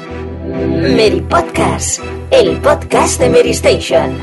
Mary Podcast, el podcast de Mary Station.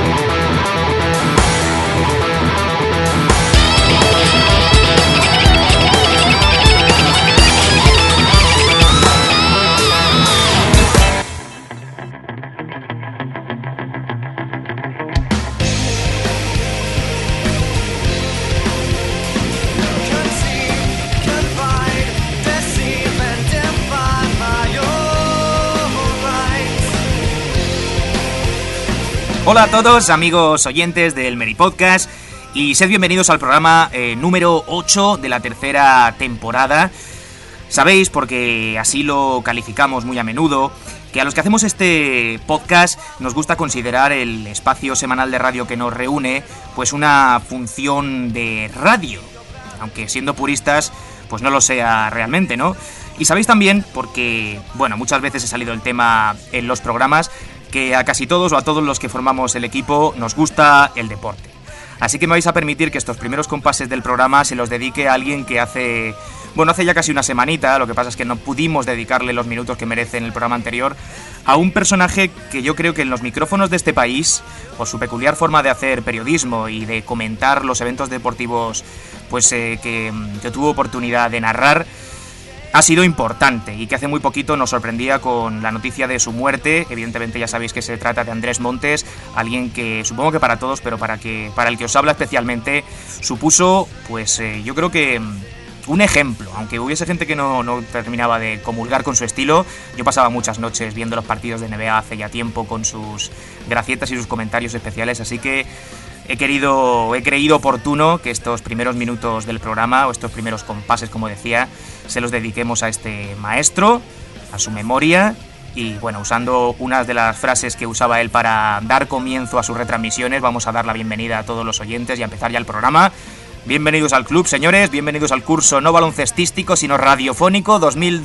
Hola a todos, amigos oyentes del Mary Podcast, y sed bienvenidos al programa número 8 de la tercera temporada. Sabéis, porque así lo calificamos muy a menudo, que a los que hacemos este podcast nos gusta considerar el espacio semanal de radio que nos reúne pues una función de radio, aunque siendo puristas pues no lo sea realmente, ¿no? Y sabéis también, porque bueno, muchas veces he salido el tema en los programas, que a casi todos o a todos los que formamos el equipo nos gusta el deporte. Así que me vais a permitir que estos primeros compases del programa se los dedique a alguien que hace ya casi una semanita, lo que pasa es que no pudimos dedicarle los minutos que merece en el programa anterior, a un personaje que yo creo que en los micrófonos de este país, por su peculiar forma de hacer periodismo y de comentar los eventos deportivos pues que tuvo oportunidad de narrar, ha sido importante, y que hace muy poquito nos sorprendía con la noticia de su muerte. Evidentemente ya sabéis que se trata de Andrés Montes, alguien que supongo que para todos, pero para el que os habla especialmente, supuso, pues yo creo que un ejemplo. Aunque hubiese gente que no terminaba de comulgar con su estilo, yo pasaba muchas noches viendo los partidos de NBA hace ya tiempo con sus gracietas y sus comentarios especiales, así que he creído oportuno que estos primeros minutos del programa, o estos primeros compases, como decía, se los dediquemos a este maestro, a su memoria, y bueno, usando unas de las frases que usaba él para dar comienzo a sus retransmisiones, vamos a dar la bienvenida a todos los oyentes y a empezar ya el programa. Bienvenidos al club, señores, bienvenidos al curso no baloncestístico, sino radiofónico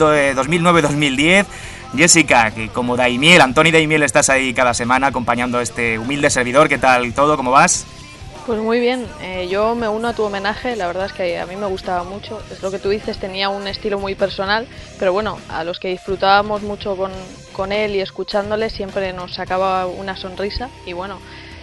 2009-2010. Jessica, que como Daimiel, Antoni Daimiel, estás ahí cada semana acompañando a este humilde servidor. ¿Qué tal todo? ¿Cómo vas? Pues muy bien, yo me uno a tu homenaje, la verdad es que a mí me gustaba mucho, es lo que tú dices, tenía un estilo muy personal, pero bueno, a los que disfrutábamos mucho con él y escuchándole siempre nos sacaba una sonrisa, y bueno,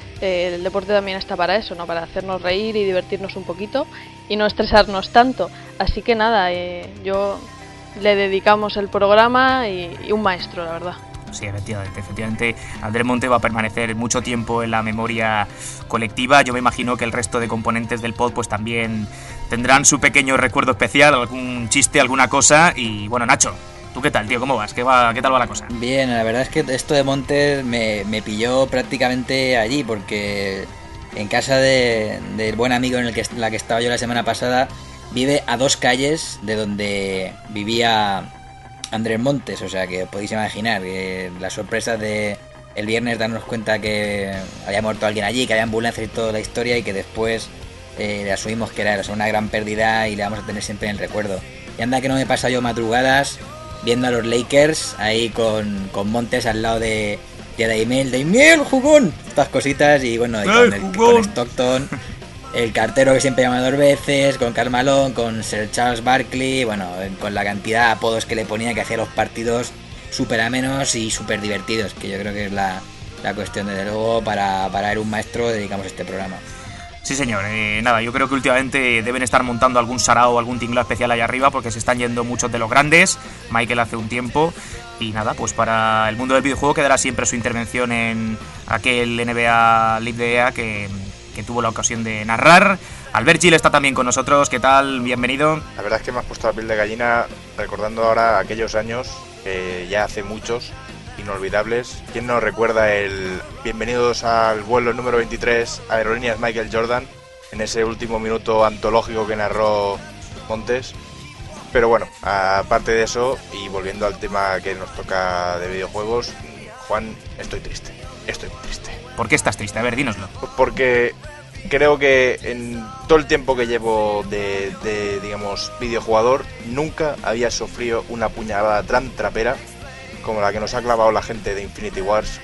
el deporte también está para eso, ¿no? Para hacernos reír y divertirnos un poquito y no estresarnos tanto, así que nada, yo le dedicamos el programa y un maestro, la verdad. Sí, efectivamente, Andrés Montes va a permanecer mucho tiempo en la memoria colectiva. Yo me imagino que el resto de componentes del pod pues también tendrán su pequeño recuerdo especial, algún chiste, alguna cosa. Y bueno, Nacho, ¿tú qué tal, tío? ¿Cómo vas? ¿Qué tal va la cosa? Bien, la verdad es que esto de Montes me pilló prácticamente allí, porque en casa del buen amigo en la que estaba yo la semana pasada, vive a 2 calles de donde vivía Andrés Montes, o sea que podéis imaginar que la sorpresa de el viernes darnos cuenta que había muerto alguien allí, que había ambulancias y toda la historia, y que después le asumimos que era una gran pérdida y le vamos a tener siempre en el recuerdo. Y anda que no me pasa yo madrugadas viendo a los Lakers ahí con Montes al lado de Daimiel, jugón, estas cositas, y bueno, y con Stockton, el cartero que siempre llama 2 veces, con Karl Malone, con Sir Charles Barkley, bueno, con la cantidad de apodos que le ponía, que hacía los partidos súper amenos y súper divertidos, que yo creo que es la cuestión. Desde luego, para ver un maestro dedicamos este programa. Sí, señor. Nada, yo creo que últimamente deben estar montando algún sarao o algún tinglado especial allá arriba, porque se están yendo muchos de los grandes. Michael hace un tiempo. Y nada, pues para el mundo del videojuego quedará siempre su intervención en aquel NBA Live de EA que tuvo la ocasión de narrar. Albert Gil está también con nosotros. ¿Qué tal? Bienvenido. La verdad es que me has puesto la piel de gallina recordando ahora aquellos años, ya hace muchos, inolvidables. ¿Quién no recuerda el bienvenidos al vuelo número 23 Aerolíneas Michael Jordan, en ese último minuto antológico que narró Montes? Pero bueno, aparte de eso, y volviendo al tema que nos toca de videojuegos, Juan, estoy triste. ¿Por qué estás triste? A ver, dínoslo. Porque creo que en todo el tiempo que llevo de digamos, videojugador, nunca había sufrido una puñalada tan trapera como la que nos ha clavado la gente de Infinity Wars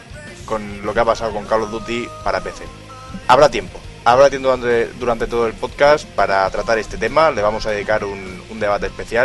con lo que ha pasado con Call of Duty para PC. Habrá tiempo durante todo el podcast para tratar este tema. Le vamos a dedicar un debate especial,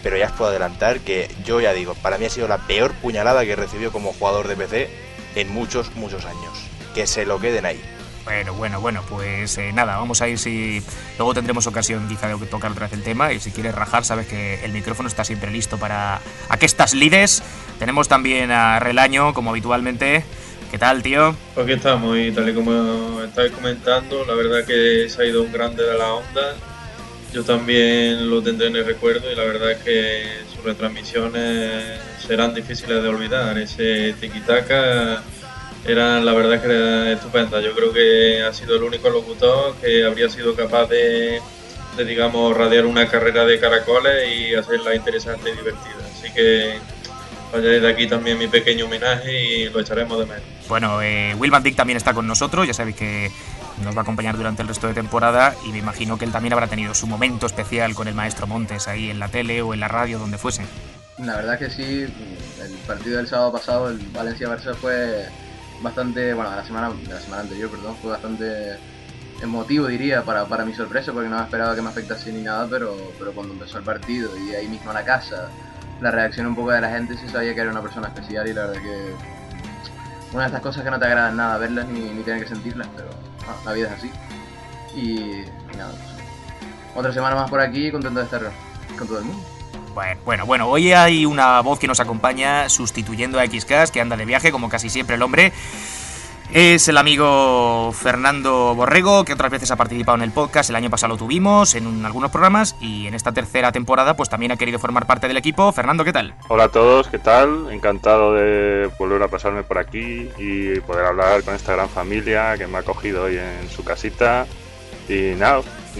pero ya os puedo adelantar que yo ya digo, para mí ha sido la peor puñalada que he recibido como jugador de PC en muchos años. Que se lo queden ahí. Bueno, pues nada, vamos a ir si... Luego tendremos ocasión quizá de tocar otra vez el tema y si quieres rajar sabes que el micrófono está siempre listo para aquestas lides. Tenemos también a Relaño, como habitualmente. ¿Qué tal, tío? Aquí estamos y tal y como estáis comentando, la verdad que se ha ido un grande de la onda. Yo también lo tendré en el recuerdo y la verdad es que sus retransmisiones serán difíciles de olvidar. Ese tiki-taka... la verdad que era estupenda. Yo creo que ha sido el único locutor que habría sido capaz de digamos, radiar una carrera de caracoles y hacerla interesante y divertida. Así que vaya desde aquí también mi pequeño homenaje y lo echaremos de menos. Bueno, Will Van Dijk también está con nosotros, ya sabéis que nos va a acompañar durante el resto de temporada y me imagino que él también habrá tenido su momento especial con el maestro Montes ahí en la tele o en la radio, donde fuese. La verdad que sí, el partido del sábado pasado, el Valencia-Barça, fue bastante, bueno, de la semana anterior, perdón, fue bastante emotivo, diría, para mi sorpresa, porque no me esperaba que me afectase ni nada, pero cuando empezó el partido y ahí mismo a la casa, la reacción un poco de la gente, se sabía que era una persona especial y la verdad que una de estas cosas que no te agradan nada verlas ni tener que sentirlas, pero la vida es así. Y nada, pues, otra semana más por aquí, contento de estar con todo el mundo. Bueno, hoy hay una voz que nos acompaña sustituyendo a XCast, que anda de viaje, como casi siempre el hombre. Es el amigo Fernando Borrego, que otras veces ha participado en el podcast. El año pasado lo tuvimos en algunos programas y en esta tercera temporada pues también ha querido formar parte del equipo. Fernando, ¿qué tal? Hola a todos, ¿qué tal? Encantado de volver a pasarme por aquí y poder hablar con esta gran familia que me ha acogido hoy en su casita. Y nada,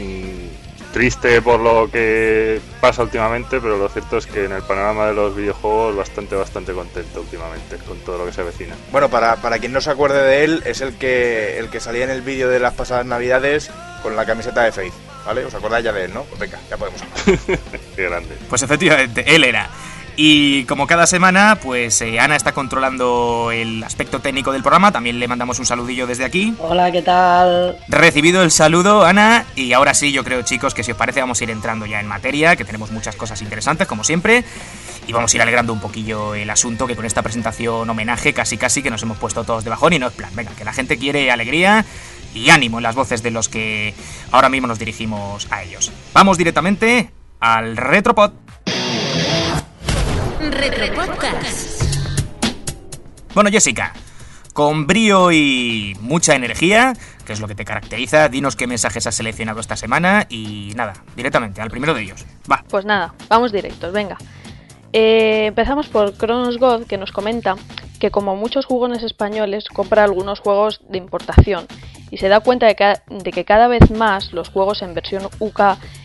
triste por lo que pasa últimamente, pero lo cierto es que en el panorama de los videojuegos bastante contento últimamente con todo lo que se avecina. Bueno, para quien no se acuerde de él, es el que salía en el vídeo de las pasadas navidades con la camiseta de Faith, ¿vale? ¿Os acordáis ya de él, no? Pues venga, ya podemos hablar. Qué grande. Pues efectivamente, él era. Y como cada semana, pues Ana está controlando el aspecto técnico del programa. También le mandamos un saludillo desde aquí. Hola, ¿qué tal? Recibido el saludo, Ana. Y ahora sí, yo creo, chicos, que si os parece vamos a ir entrando ya en materia, que tenemos muchas cosas interesantes, como siempre. Y vamos a ir alegrando un poquillo el asunto, que con esta presentación homenaje casi que nos hemos puesto todos de bajón. Y no es plan, venga, que la gente quiere alegría y ánimo en las voces de los que ahora mismo nos dirigimos a ellos. Vamos directamente al Retropod. Retropodcast. Bueno, Jessica, con brío y mucha energía, que es lo que te caracteriza, dinos qué mensajes has seleccionado esta semana y nada, directamente, al primero de ellos. Va. Pues nada, vamos directos, venga. Empezamos por Cronos God, que nos comenta que como muchos jugones españoles compra algunos juegos de importación y se da cuenta de que cada vez más los juegos en versión UK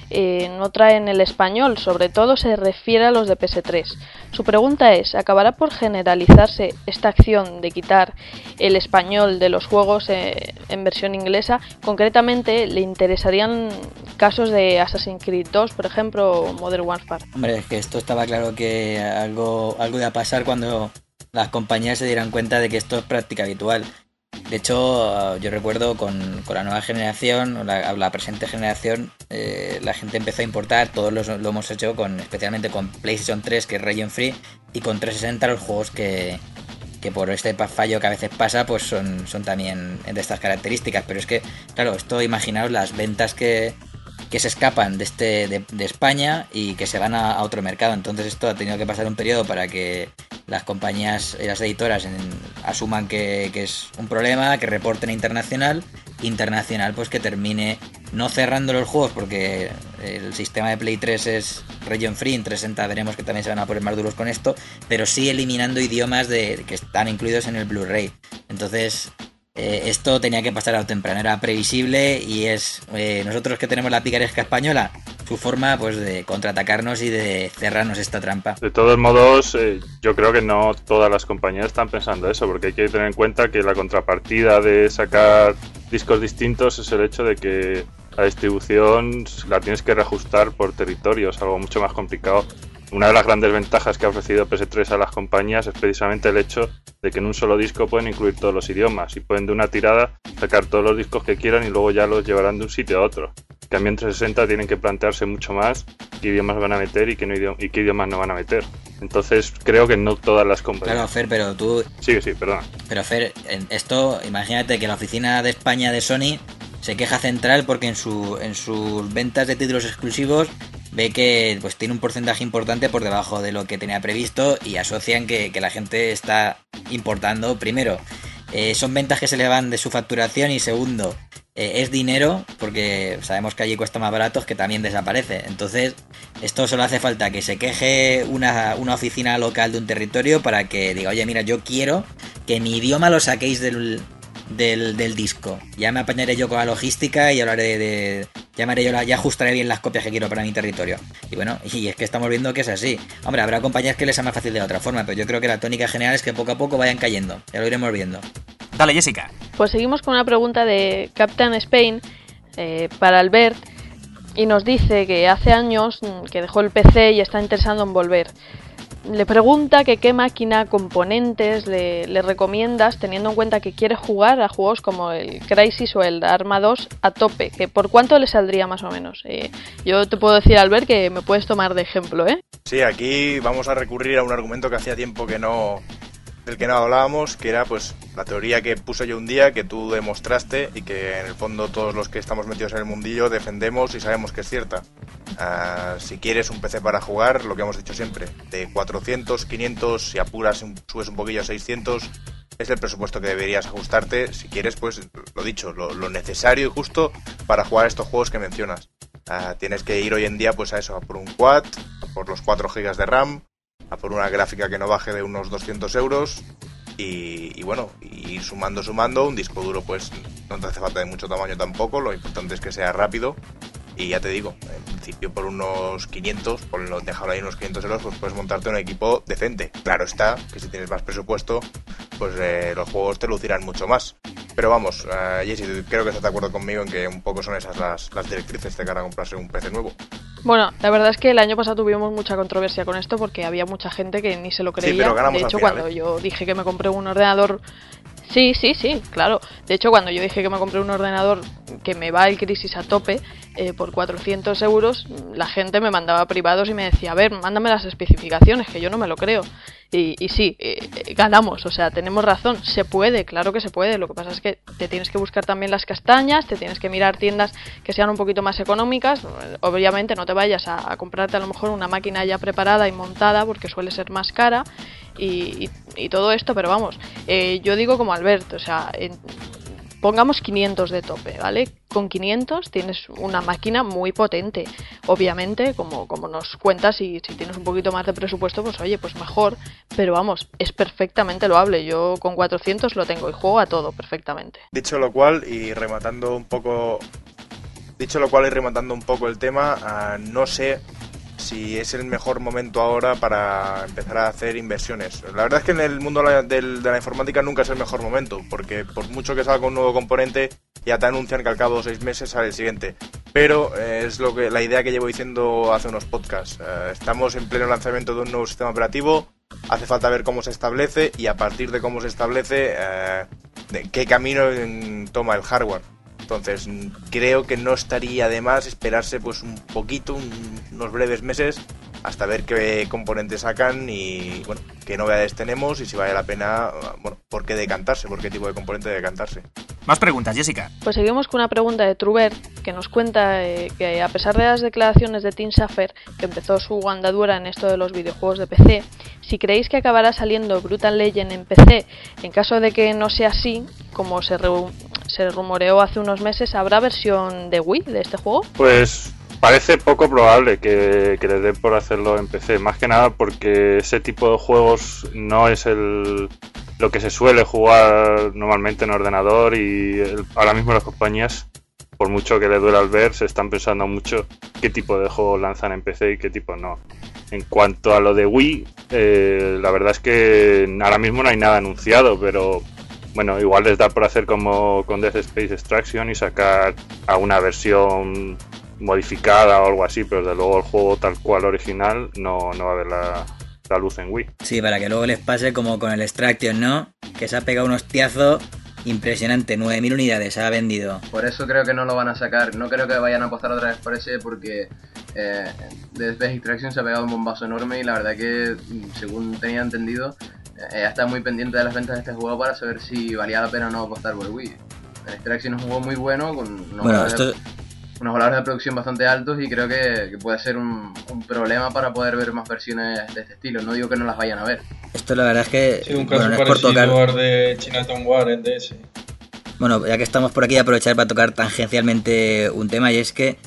no traen el español, sobre todo se refiere a los de PS3. Su pregunta es, ¿acabará por generalizarse esta acción de quitar el español de los juegos en versión inglesa? Concretamente, ¿le interesarían casos de Assassin's Creed 2, por ejemplo, o Modern Warfare? Hombre, es que esto estaba claro que algo iba a pasar cuando las compañías se dieran cuenta de que esto es práctica habitual. De hecho, yo recuerdo con la nueva generación, la presente generación, la gente empezó a importar, todos lo hemos hecho, especialmente con PlayStation 3, que es region free, y con 360 los juegos que por este fallo que a veces pasa, pues son también de estas características. Pero es que, claro, esto, imaginaos las ventas que se escapan de España y que se van a otro mercado. Entonces esto ha tenido que pasar un periodo para que las compañías y las editoras asuman que es un problema, que reporten a internacional pues que termine no cerrando los juegos, porque el sistema de Play 3 es region free, en 360 veremos que también se van a poner más duros con esto, pero sí eliminando idiomas que están incluidos en el Blu-ray. Entonces esto tenía que pasar a lo temprano, era previsible y es nosotros que tenemos la picaresca española, su forma pues de contraatacarnos y de cerrarnos esta trampa. De todos modos, yo creo que no todas las compañías están pensando eso, porque hay que tener en cuenta que la contrapartida de sacar discos distintos es el hecho de que la distribución la tienes que reajustar por territorios, algo mucho más complicado una de las grandes ventajas que ha ofrecido PS3 a las compañías es precisamente el hecho de que en un solo disco pueden incluir todos los idiomas y pueden de una tirada sacar todos los discos que quieran y luego ya los llevarán de un sitio a otro. En cambio en 360 tienen que plantearse mucho más qué idiomas van a meter y qué idiomas no van a meter. Entonces creo que no todas las compañías... Claro, Fer, pero tú... Sí, perdona. Pero Fer, en esto, imagínate que la oficina de España de Sony se queja Central porque en sus ventas de títulos exclusivos ve que pues tiene un porcentaje importante por debajo de lo que tenía previsto y asocian que la gente está importando. Primero, son ventas que se le van de su facturación y segundo, es dinero porque sabemos que allí cuesta más barato que también desaparece. Entonces esto solo hace falta que se queje una oficina local de un territorio para que diga, oye mira, yo quiero que mi idioma lo saquéis del disco. Ya me apañaré yo con la logística y hablaré ya ajustaré bien las copias que quiero para mi territorio. Y bueno, y es que estamos viendo que es así. Hombre, habrá compañías que les sea más fácil de otra forma, pero yo creo que la tónica general es que poco a poco vayan cayendo. Ya lo iremos viendo. Dale, Jessica. Pues seguimos con una pregunta de Captain Spain para Albert y nos dice que hace años que dejó el PC y está interesado en volver. Le pregunta que qué máquina, componentes le recomiendas teniendo en cuenta que quiere jugar a juegos como el Crysis o el Arma 2 a tope, que por cuánto le saldría más o menos. Yo te puedo decir, Albert, que me puedes tomar de ejemplo, ¿eh? Sí, aquí vamos a recurrir a un argumento que hacía tiempo del que no hablábamos, que era pues la teoría que puse yo un día, que tú demostraste y que en el fondo todos los que estamos metidos en el mundillo defendemos y sabemos que es cierta. Si quieres un PC para jugar, lo que hemos dicho siempre, de 400, 500, si apuras subes un poquillo a 600, es el presupuesto que deberías ajustarte si quieres, pues lo dicho, lo necesario y justo para jugar estos juegos que mencionas. Tienes que ir hoy en día pues a eso, a por un quad, a por los 4 GB de RAM, a por una gráfica que no baje de unos 200 euros y bueno, ir sumando, un disco duro pues no te hace falta de mucho tamaño tampoco, lo importante es que sea rápido y ya te digo, en principio por unos 500, dejarlo ahí unos 500 euros, pues puedes montarte un equipo decente. Claro está que si tienes más presupuesto, pues los juegos te lucirán mucho más. Pero vamos, Jessy, creo que estás de acuerdo conmigo en que un poco son esas las directrices de cara a comprarse un PC nuevo. Bueno, la verdad es que el año pasado tuvimos mucha controversia con esto porque había mucha gente que ni se lo creía. Sí, pero ganamos de hecho, al final, cuando yo dije que me compré un ordenador... Sí, claro. De hecho, cuando yo dije que me compré un ordenador que me va el Crysis a tope por 400 euros, la gente me mandaba privados y me decía, a ver, mándame las especificaciones, que yo no me lo creo. Y sí, ganamos, o sea, tenemos razón, se puede, claro que se puede. Lo que pasa es que te tienes que buscar también las castañas, te tienes que mirar tiendas que sean un poquito más económicas. Obviamente no te vayas a comprarte a lo mejor una máquina ya preparada y montada porque suele ser más cara y todo esto, pero vamos, yo digo como Alberto, o sea, pongamos 500 de tope, ¿vale? Con 500 tienes una máquina muy potente. Obviamente, como nos cuentas, si tienes un poquito más de presupuesto, pues oye, pues mejor. Pero vamos, es perfectamente loable. Yo con 400 lo tengo y juego a todo perfectamente. Dicho lo cual, y rematando un poco el tema, no sé si es el mejor momento ahora para empezar a hacer inversiones. La verdad es que en el mundo de la informática nunca es el mejor momento, porque por mucho que salga un nuevo componente, ya te anuncian que al cabo de 6 meses sale el siguiente. Pero es la idea que llevo diciendo hace unos podcasts. Estamos en pleno lanzamiento de un nuevo sistema operativo, hace falta ver cómo se establece y a partir de cómo se establece, qué camino toma el hardware. Entonces creo que no estaría de más esperarse pues un poquito, unos breves meses, hasta ver qué componentes sacan y bueno, qué novedades tenemos y si vale la pena, bueno, por qué decantarse, por qué tipo de componente decantarse. Más preguntas, Jessica. Pues seguimos con una pregunta de Trubert que nos cuenta que a pesar de las declaraciones de Tim Schafer, que empezó su andadura en esto de los videojuegos de PC, si creéis que acabará saliendo Brutal Legend en PC, en caso de que no sea así, como se rumoreó hace unos meses, ¿habrá versión de Wii de este juego? Pues parece poco probable que les den por hacerlo en PC, más que nada porque ese tipo de juegos no es lo que se suele jugar normalmente en ordenador y ahora mismo las compañías, por mucho que les duela al ver, se están pensando mucho qué tipo de juegos lanzan en PC y qué tipo no. En cuanto a lo de Wii, la verdad es que ahora mismo no hay nada anunciado, pero bueno, igual les da por hacer como con Dead Space Extraction y sacar a una versión modificada o algo así, pero desde luego el juego tal cual original no va a ver la luz en Wii. Sí, para que luego les pase como con el Extraction, ¿no? Que se ha pegado un hostiazo impresionante, 9.000 unidades se ha vendido. Por eso creo que no lo van a sacar, no creo que vayan a apostar otra vez por ese, porque Dead Space Extraction se ha pegado un bombazo enorme y la verdad que, según tenía entendido, ella está muy pendiente de las ventas de este juego para saber si valía la pena o no apostar por el Wii. El Extraction es un juego muy bueno, con unos valores de producción bastante altos y creo que puede ser un problema para poder ver más versiones de este estilo. No digo que no las vayan a ver. Esto la verdad es que... Sí, un caso parecido al de Chinatown War en DS. Bueno, ya que estamos por aquí, aprovechar para tocar tangencialmente un tema, y es que,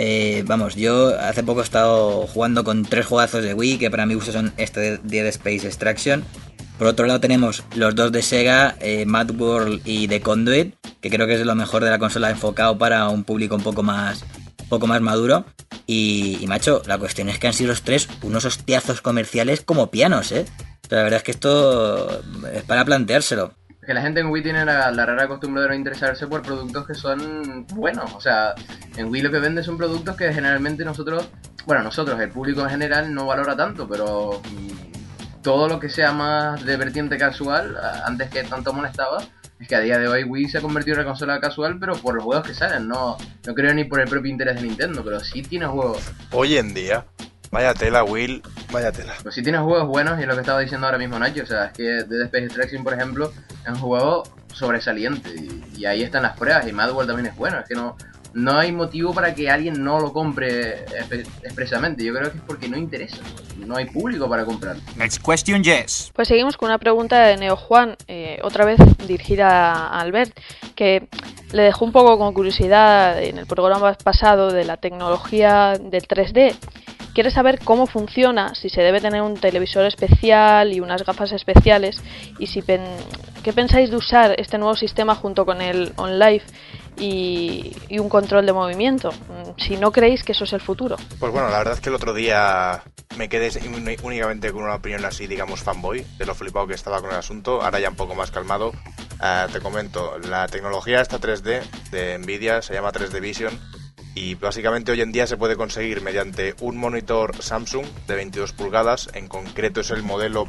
yo hace poco he estado jugando con 3 juegazos de Wii, que para mi gusto son este de Dead Space Extraction. Por otro lado tenemos los 2 de Sega, Mad World y The Conduit, que creo que es lo mejor de la consola enfocado para un público un poco más maduro. Y macho, la cuestión es que han sido los 3 unos hostiazos comerciales como pianos, ¿eh? Pero la verdad es que esto es para planteárselo. Que la gente en Wii tiene la rara costumbre de no interesarse por productos que son buenos. O sea, en Wii lo que vende son productos que generalmente nosotros, el público en general no valora tanto, pero todo lo que sea más de vertiente casual, antes que tanto molestaba, es que a día de hoy Wii se ha convertido en una consola casual, pero por los juegos que salen, no creo ni por el propio interés de Nintendo, pero sí tiene juegos. Hoy en día, vaya tela, Will, vaya tela. Pues sí tiene juegos buenos, y es lo que estaba diciendo ahora mismo Nacho. O sea, es que Dead Space Extraction, por ejemplo, es un juego sobresaliente, y ahí están las pruebas, y Mad World también es bueno. Es que no hay motivo para que alguien no lo compre expresamente. Yo creo que es porque no interesa, no hay público para comprarlo. Next question, Jess. Pues seguimos con una pregunta de Neo Juan, otra vez dirigida a Albert, que le dejó un poco con curiosidad en el programa pasado de la tecnología del 3D. Quiere saber cómo funciona, si se debe tener un televisor especial y unas gafas especiales, y qué pensáis de usar este nuevo sistema junto con el OnLive y un control de movimiento, si no creéis que eso es el futuro. Pues bueno, la verdad es que el otro día me quedé únicamente con una opinión así, digamos, fanboy, de lo flipado que estaba con el asunto. Ahora ya un poco más calmado. Te comento, la tecnología esta 3D de Nvidia se llama 3D Vision, y básicamente hoy en día se puede conseguir mediante un monitor Samsung de 22 pulgadas, en concreto es el modelo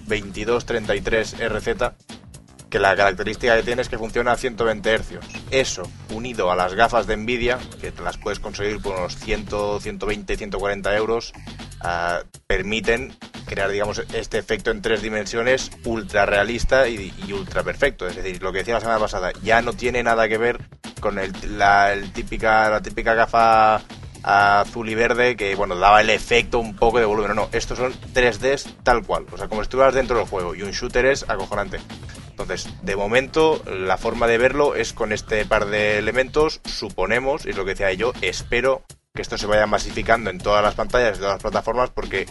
2233RZ, que la característica que tiene es que funciona a 120 Hz. Eso, unido a las gafas de Nvidia, que te las puedes conseguir por unos 100, 120, 140 euros, permiten crear, digamos, este efecto en 3 dimensiones ultra realista y ultra perfecto. Es decir, lo que decía la semana pasada, ya no tiene nada que ver con la típica gafa azul y verde que, bueno, daba el efecto un poco de volumen. No, estos son 3Ds tal cual, o sea, como si estuvieras dentro del juego, y un shooter es acojonante. Entonces, de momento, la forma de verlo es con este par de elementos, suponemos, y es lo que decía yo, espero que esto se vaya masificando en todas las pantallas, en todas las plataformas, porque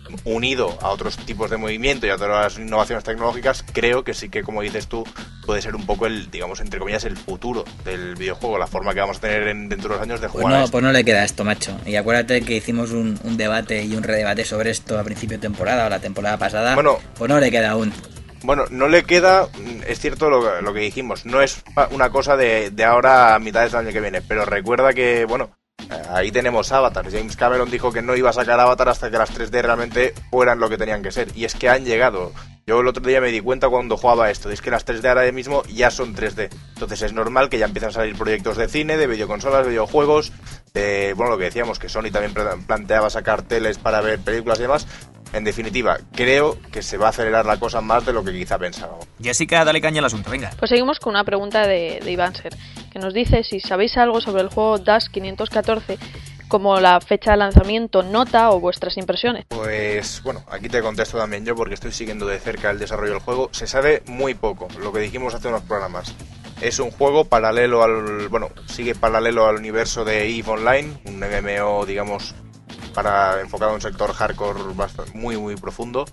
unido a otros tipos de movimiento y a todas las innovaciones tecnológicas, creo que sí que, como dices tú, puede ser un poco el, digamos, entre comillas, el futuro del videojuego, la forma que vamos a tener dentro de los años de jugar. Pues no le queda esto, macho. Y acuérdate que hicimos un debate y un redebate sobre esto a principio de temporada o la temporada pasada. Bueno, pues no le queda aún. Bueno, no le queda, es cierto lo que dijimos, no es una cosa de ahora a mitad del año que viene, pero recuerda que, bueno, ahí tenemos Avatar. James Cameron dijo que no iba a sacar Avatar hasta que las 3D realmente fueran lo que tenían que ser, y es que han llegado. Yo el otro día me di cuenta cuando jugaba esto, es que las 3D ahora mismo ya son 3D, entonces es normal que ya empiezan a salir proyectos de cine, de videoconsolas, videojuegos, bueno, lo que decíamos, que Sony también planteaba sacar teles para ver películas y demás. En definitiva, creo que se va a acelerar la cosa más de lo que quizá pensábamos. Jessica, dale caña al asunto, venga. Pues seguimos con una pregunta de Ivanser, que nos dice si sabéis algo sobre el juego Dash 514, como la fecha de lanzamiento, nota o vuestras impresiones. Pues bueno, aquí te contesto también yo, porque estoy siguiendo de cerca el desarrollo del juego. Se sabe muy poco, lo que dijimos hace unos programas. Es un juego paralelo sigue paralelo al universo de EVE Online, un MMO, digamos, enfocado en un sector hardcore muy muy profundo,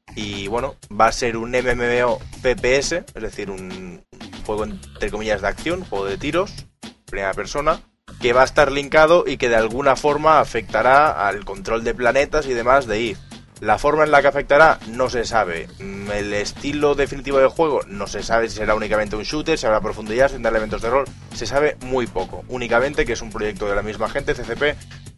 y bueno, va a ser un MMO FPS, es decir, un juego entre comillas de acción, juego de tiros, primera persona, que va a estar linkado y que de alguna forma afectará al control de planetas y demás de EVE. La forma en la que afectará no se sabe. El estilo definitivo del juego no se sabe si será únicamente un shooter, si habrá profundidad, si tendrá elementos de rol. Se sabe muy poco. Únicamente que es un proyecto de la misma gente, CCP,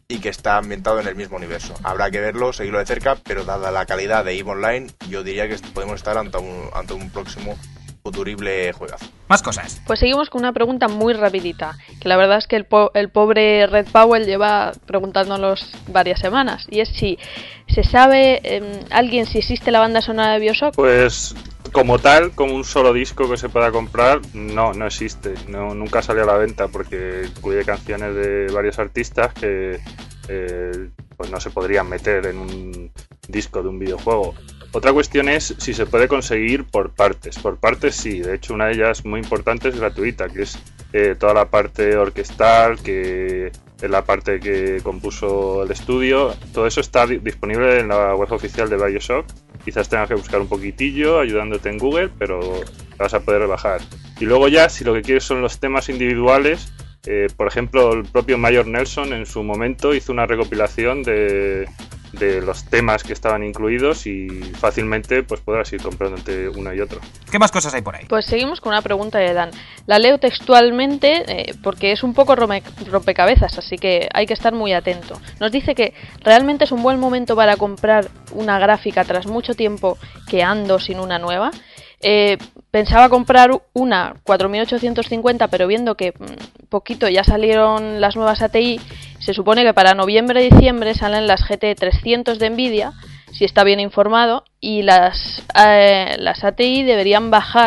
y que está ambientado en el mismo universo. Habrá que verlo, seguirlo de cerca, pero dada la calidad de EVE Online, yo diría que podemos estar ante un próximo futurible juegazo. Más cosas. Pues seguimos con una pregunta muy rapidita, que la verdad es que el pobre Red Powell lleva preguntándonos varias semanas, y es si se sabe alguien si existe la banda sonora de BioShock. Pues como tal, como un solo disco que se pueda comprar, no existe, nunca salió a la venta porque incluye canciones de varios artistas que pues no se podrían meter en un disco de un videojuego. Otra cuestión es si se puede conseguir por partes. Por partes sí, de hecho una de ellas muy importante es gratuita, que es toda la parte orquestal, que es la parte que compuso el estudio. Todo eso está disponible en la web oficial de BioShock. Quizás tengas que buscar un poquitillo ayudándote en Google, pero vas a poder bajar. Y luego ya, si lo que quieres son los temas individuales, por ejemplo, el propio Mayor Nelson en su momento hizo una recopilación de los temas que estaban incluidos y fácilmente pues podrás ir comprándote uno y otro. ¿Qué más cosas hay por ahí? Pues seguimos con una pregunta de Dan. La leo textualmente porque es un poco rompecabezas, así que hay que estar muy atento. Nos dice que realmente es un buen momento para comprar una gráfica tras mucho tiempo que ando sin una nueva. Pensaba comprar una 4850, pero viendo que poquito ya salieron las nuevas ATI, se supone que para noviembre-diciembre salen las GT 300 de Nvidia, si está bien informado, y las ATI deberían bajar.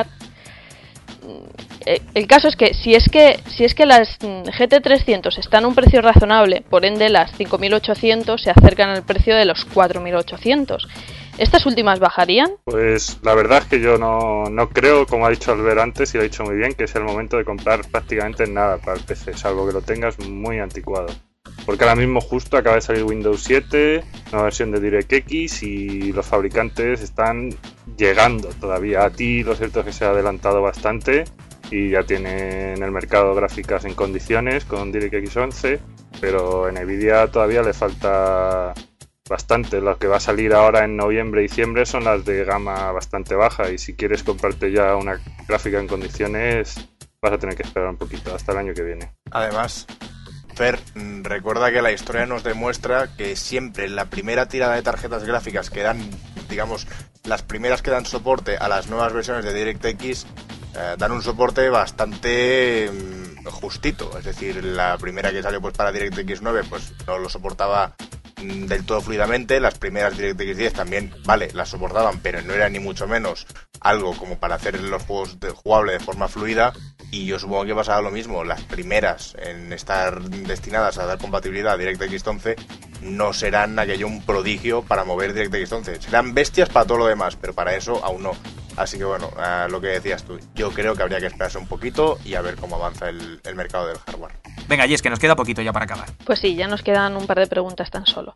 El caso es que si es que las GT 300 están a un precio razonable, por ende las 5800 se acercan al precio de los 4800. ¿Estas últimas bajarían? Pues la verdad es que yo no creo, como ha dicho Albert antes, y lo ha dicho muy bien, que es el momento de comprar prácticamente nada para el PC, salvo que lo tengas muy anticuado. Porque ahora mismo justo acaba de salir Windows 7, una versión de DirectX, y los fabricantes están llegando todavía. A ti lo cierto es que se ha adelantado bastante y ya tiene en el mercado gráficas en condiciones con DirectX 11, pero en Nvidia todavía le falta bastante. Lo que va a salir ahora en noviembre y diciembre son las de gama bastante baja, y si quieres comprarte ya una gráfica en condiciones vas a tener que esperar un poquito hasta el año que viene. Además, Fer, recuerda que la historia nos demuestra que siempre la primera tirada de tarjetas gráficas que dan, digamos, las primeras que dan soporte a las nuevas versiones de DirectX dan un soporte bastante justito. Es decir, la primera que salió pues para DirectX 9 pues no lo soportaba del todo fluidamente. Las primeras DirectX 10 también, vale, las soportaban, pero no era ni mucho menos algo como para hacer los juegos jugables de forma fluida. Y yo supongo que pasará lo mismo. Las primeras en estar destinadas a dar compatibilidad a DirectX 11 no serán aquello un prodigio para mover DirectX 11. Serán bestias para todo lo demás, pero para eso aún no. Así que bueno, lo que decías tú, yo creo que habría que esperarse un poquito y a ver cómo avanza el mercado del hardware. Venga, Jess, que nos queda poquito ya para acabar. Pues sí, ya nos quedan un par de preguntas tan solo.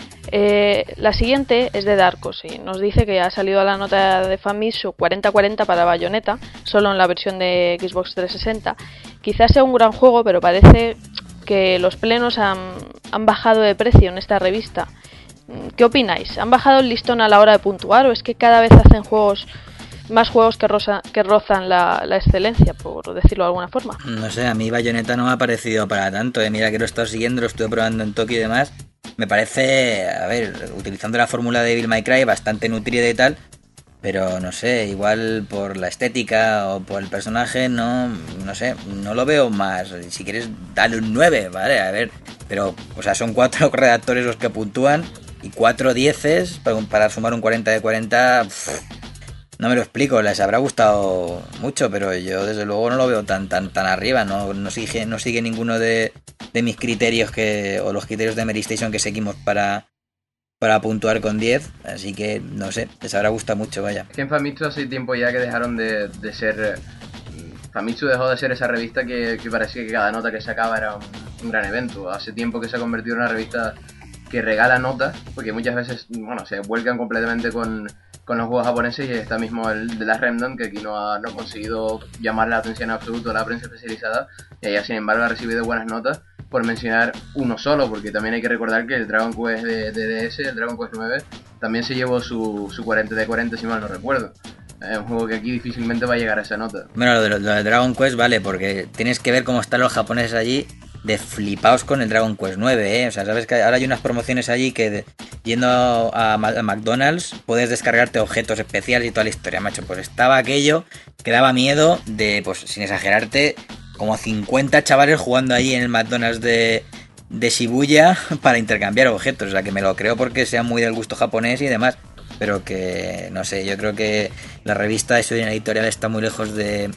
La siguiente es de Darkos y nos dice que ha salido a la nota de Famitsu 4040 para Bayonetta, solo en la versión de Xbox 360. Quizás sea un gran juego, pero parece que los plenos han bajado de precio en esta revista. ¿Qué opináis? ¿Han bajado el listón a la hora de puntuar o es que cada vez hacen más juegos que rozan la excelencia, por decirlo de alguna forma? No sé, a mí Bayonetta no me ha parecido para tanto, Mira que lo he estado siguiendo, lo estuve probando en Tokio y demás. Me parece, a ver, utilizando la fórmula de Devil May Cry, bastante nutrida y tal, pero no sé, igual por la estética o por el personaje, no sé, no lo veo más. Si quieres, dale un 9, ¿vale? A ver, pero, o sea, son 4 redactores los que puntúan y 4 dieces para sumar un 40 de 40. No me lo explico, les habrá gustado mucho, pero yo desde luego no lo veo tan arriba, no sigue ninguno de mis criterios o los criterios de Mary Station que seguimos para puntuar con 10, así que no sé, les habrá gustado mucho, vaya. Es que en Famitsu hace tiempo ya que dejaron de ser... Famitsu dejó de ser esa revista que parecía que cada nota que sacaba era un gran evento. Hace tiempo que se ha convertido en una revista que regala notas, porque muchas veces, bueno, se vuelcan completamente con los juegos japoneses, y está mismo el de la Remnant, que aquí no ha conseguido llamar la atención en absoluto a la prensa especializada, y allá sin embargo ha recibido buenas notas, por mencionar uno solo, porque también hay que recordar que el Dragon Quest de DS, el Dragon Quest 9, también se llevó su 40 de 40 si mal no recuerdo. Es un juego que aquí difícilmente va a llegar a esa nota. Bueno, lo de Dragon Quest vale, porque tienes que ver cómo están los japoneses allí de flipaos con el Dragon Quest 9, ¿eh? O sea, sabes que ahora hay unas promociones allí que yendo a McDonald's puedes descargarte objetos especiales y toda la historia, macho. Pues estaba aquello que daba miedo de, pues sin exagerarte, como 50 chavales jugando allí en el McDonald's de Shibuya para intercambiar objetos. O sea, que me lo creo porque sea muy del gusto japonés y demás. Pero que, no sé, yo creo que la revista de Editorial Editorial está muy lejos de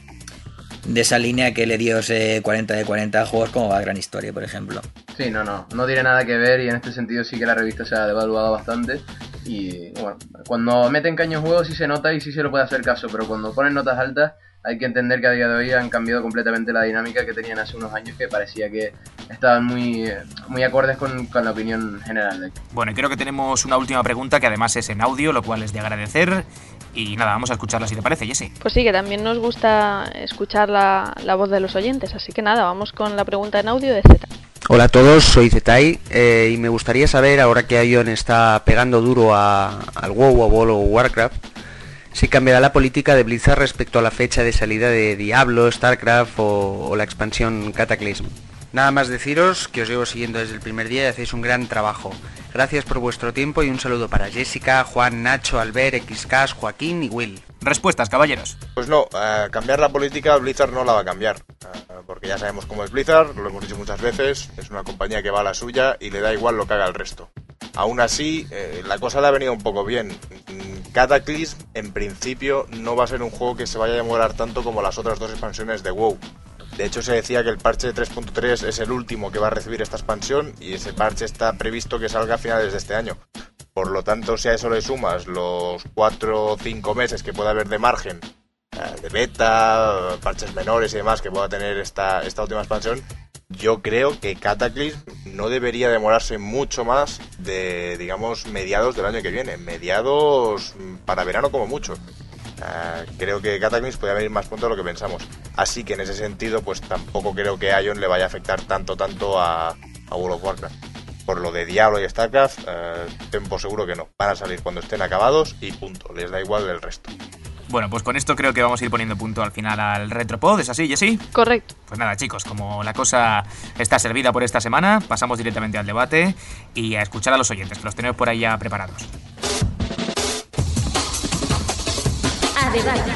esa línea que le dio ese 40 de 40 juegos como va Gran Historia, por ejemplo. Sí, no tiene nada que ver, y en este sentido sí que la revista se ha devaluado bastante. Y bueno, cuando meten caño juegos sí se nota y sí se lo puede hacer caso, pero cuando ponen notas altas hay que entender que a día de hoy han cambiado completamente la dinámica que tenían hace unos años, que parecía que estaban muy acordes con la opinión general. Bueno, y creo que tenemos una última pregunta que además es en audio, lo cual es de agradecer. Y nada, vamos a escucharla si te parece, Jessy. Pues sí, que también nos gusta escuchar la voz de los oyentes, así que nada, vamos con la pregunta en audio de Zeta. Hola a todos, soy Zetai y me gustaría saber, ahora que Ion está pegando duro al WoW, a World of Warcraft, si cambiará la política de Blizzard respecto a la fecha de salida de Diablo, Starcraft o la expansión Cataclysm. Nada más deciros que os llevo siguiendo desde el primer día y hacéis un gran trabajo. Gracias por vuestro tiempo y un saludo para Jessica, Juan, Nacho, Albert, XCAS, Joaquín y Will. Respuestas, caballeros. Pues no, cambiar la política Blizzard no la va a cambiar, porque ya sabemos cómo es Blizzard, lo hemos dicho muchas veces, es una compañía que va a la suya y le da igual lo que haga el resto. Aún así, la cosa le ha venido un poco bien. Cataclysm, en principio, no va a ser un juego que se vaya a demorar tanto como las otras dos expansiones de WoW. De hecho, se decía que el parche 3.3 es el último que va a recibir esta expansión y ese parche está previsto que salga a finales de este año. Por lo tanto, si a eso le sumas los 4 o 5 meses que pueda haber de margen de beta, parches menores y demás que pueda tener esta última expansión, yo creo que Cataclysm no debería demorarse mucho más de, digamos, mediados del año que viene. Mediados para verano como mucho. Creo que Cataclysm podría venir más pronto de lo que pensamos. Así que en ese sentido, pues tampoco creo que a Ion le vaya a afectar tanto a World of Warcraft. Por lo de Diablo y StarCraft, por seguro que no. Van a salir cuando estén acabados y punto. Les da igual el resto. Bueno, pues con esto creo que vamos a ir poniendo punto al final al Retropod, ¿es así, Jessy? Correcto. Pues nada, chicos, como la cosa está servida por esta semana, pasamos directamente al debate y a escuchar a los oyentes, que los tenemos por ahí ya preparados. A debate.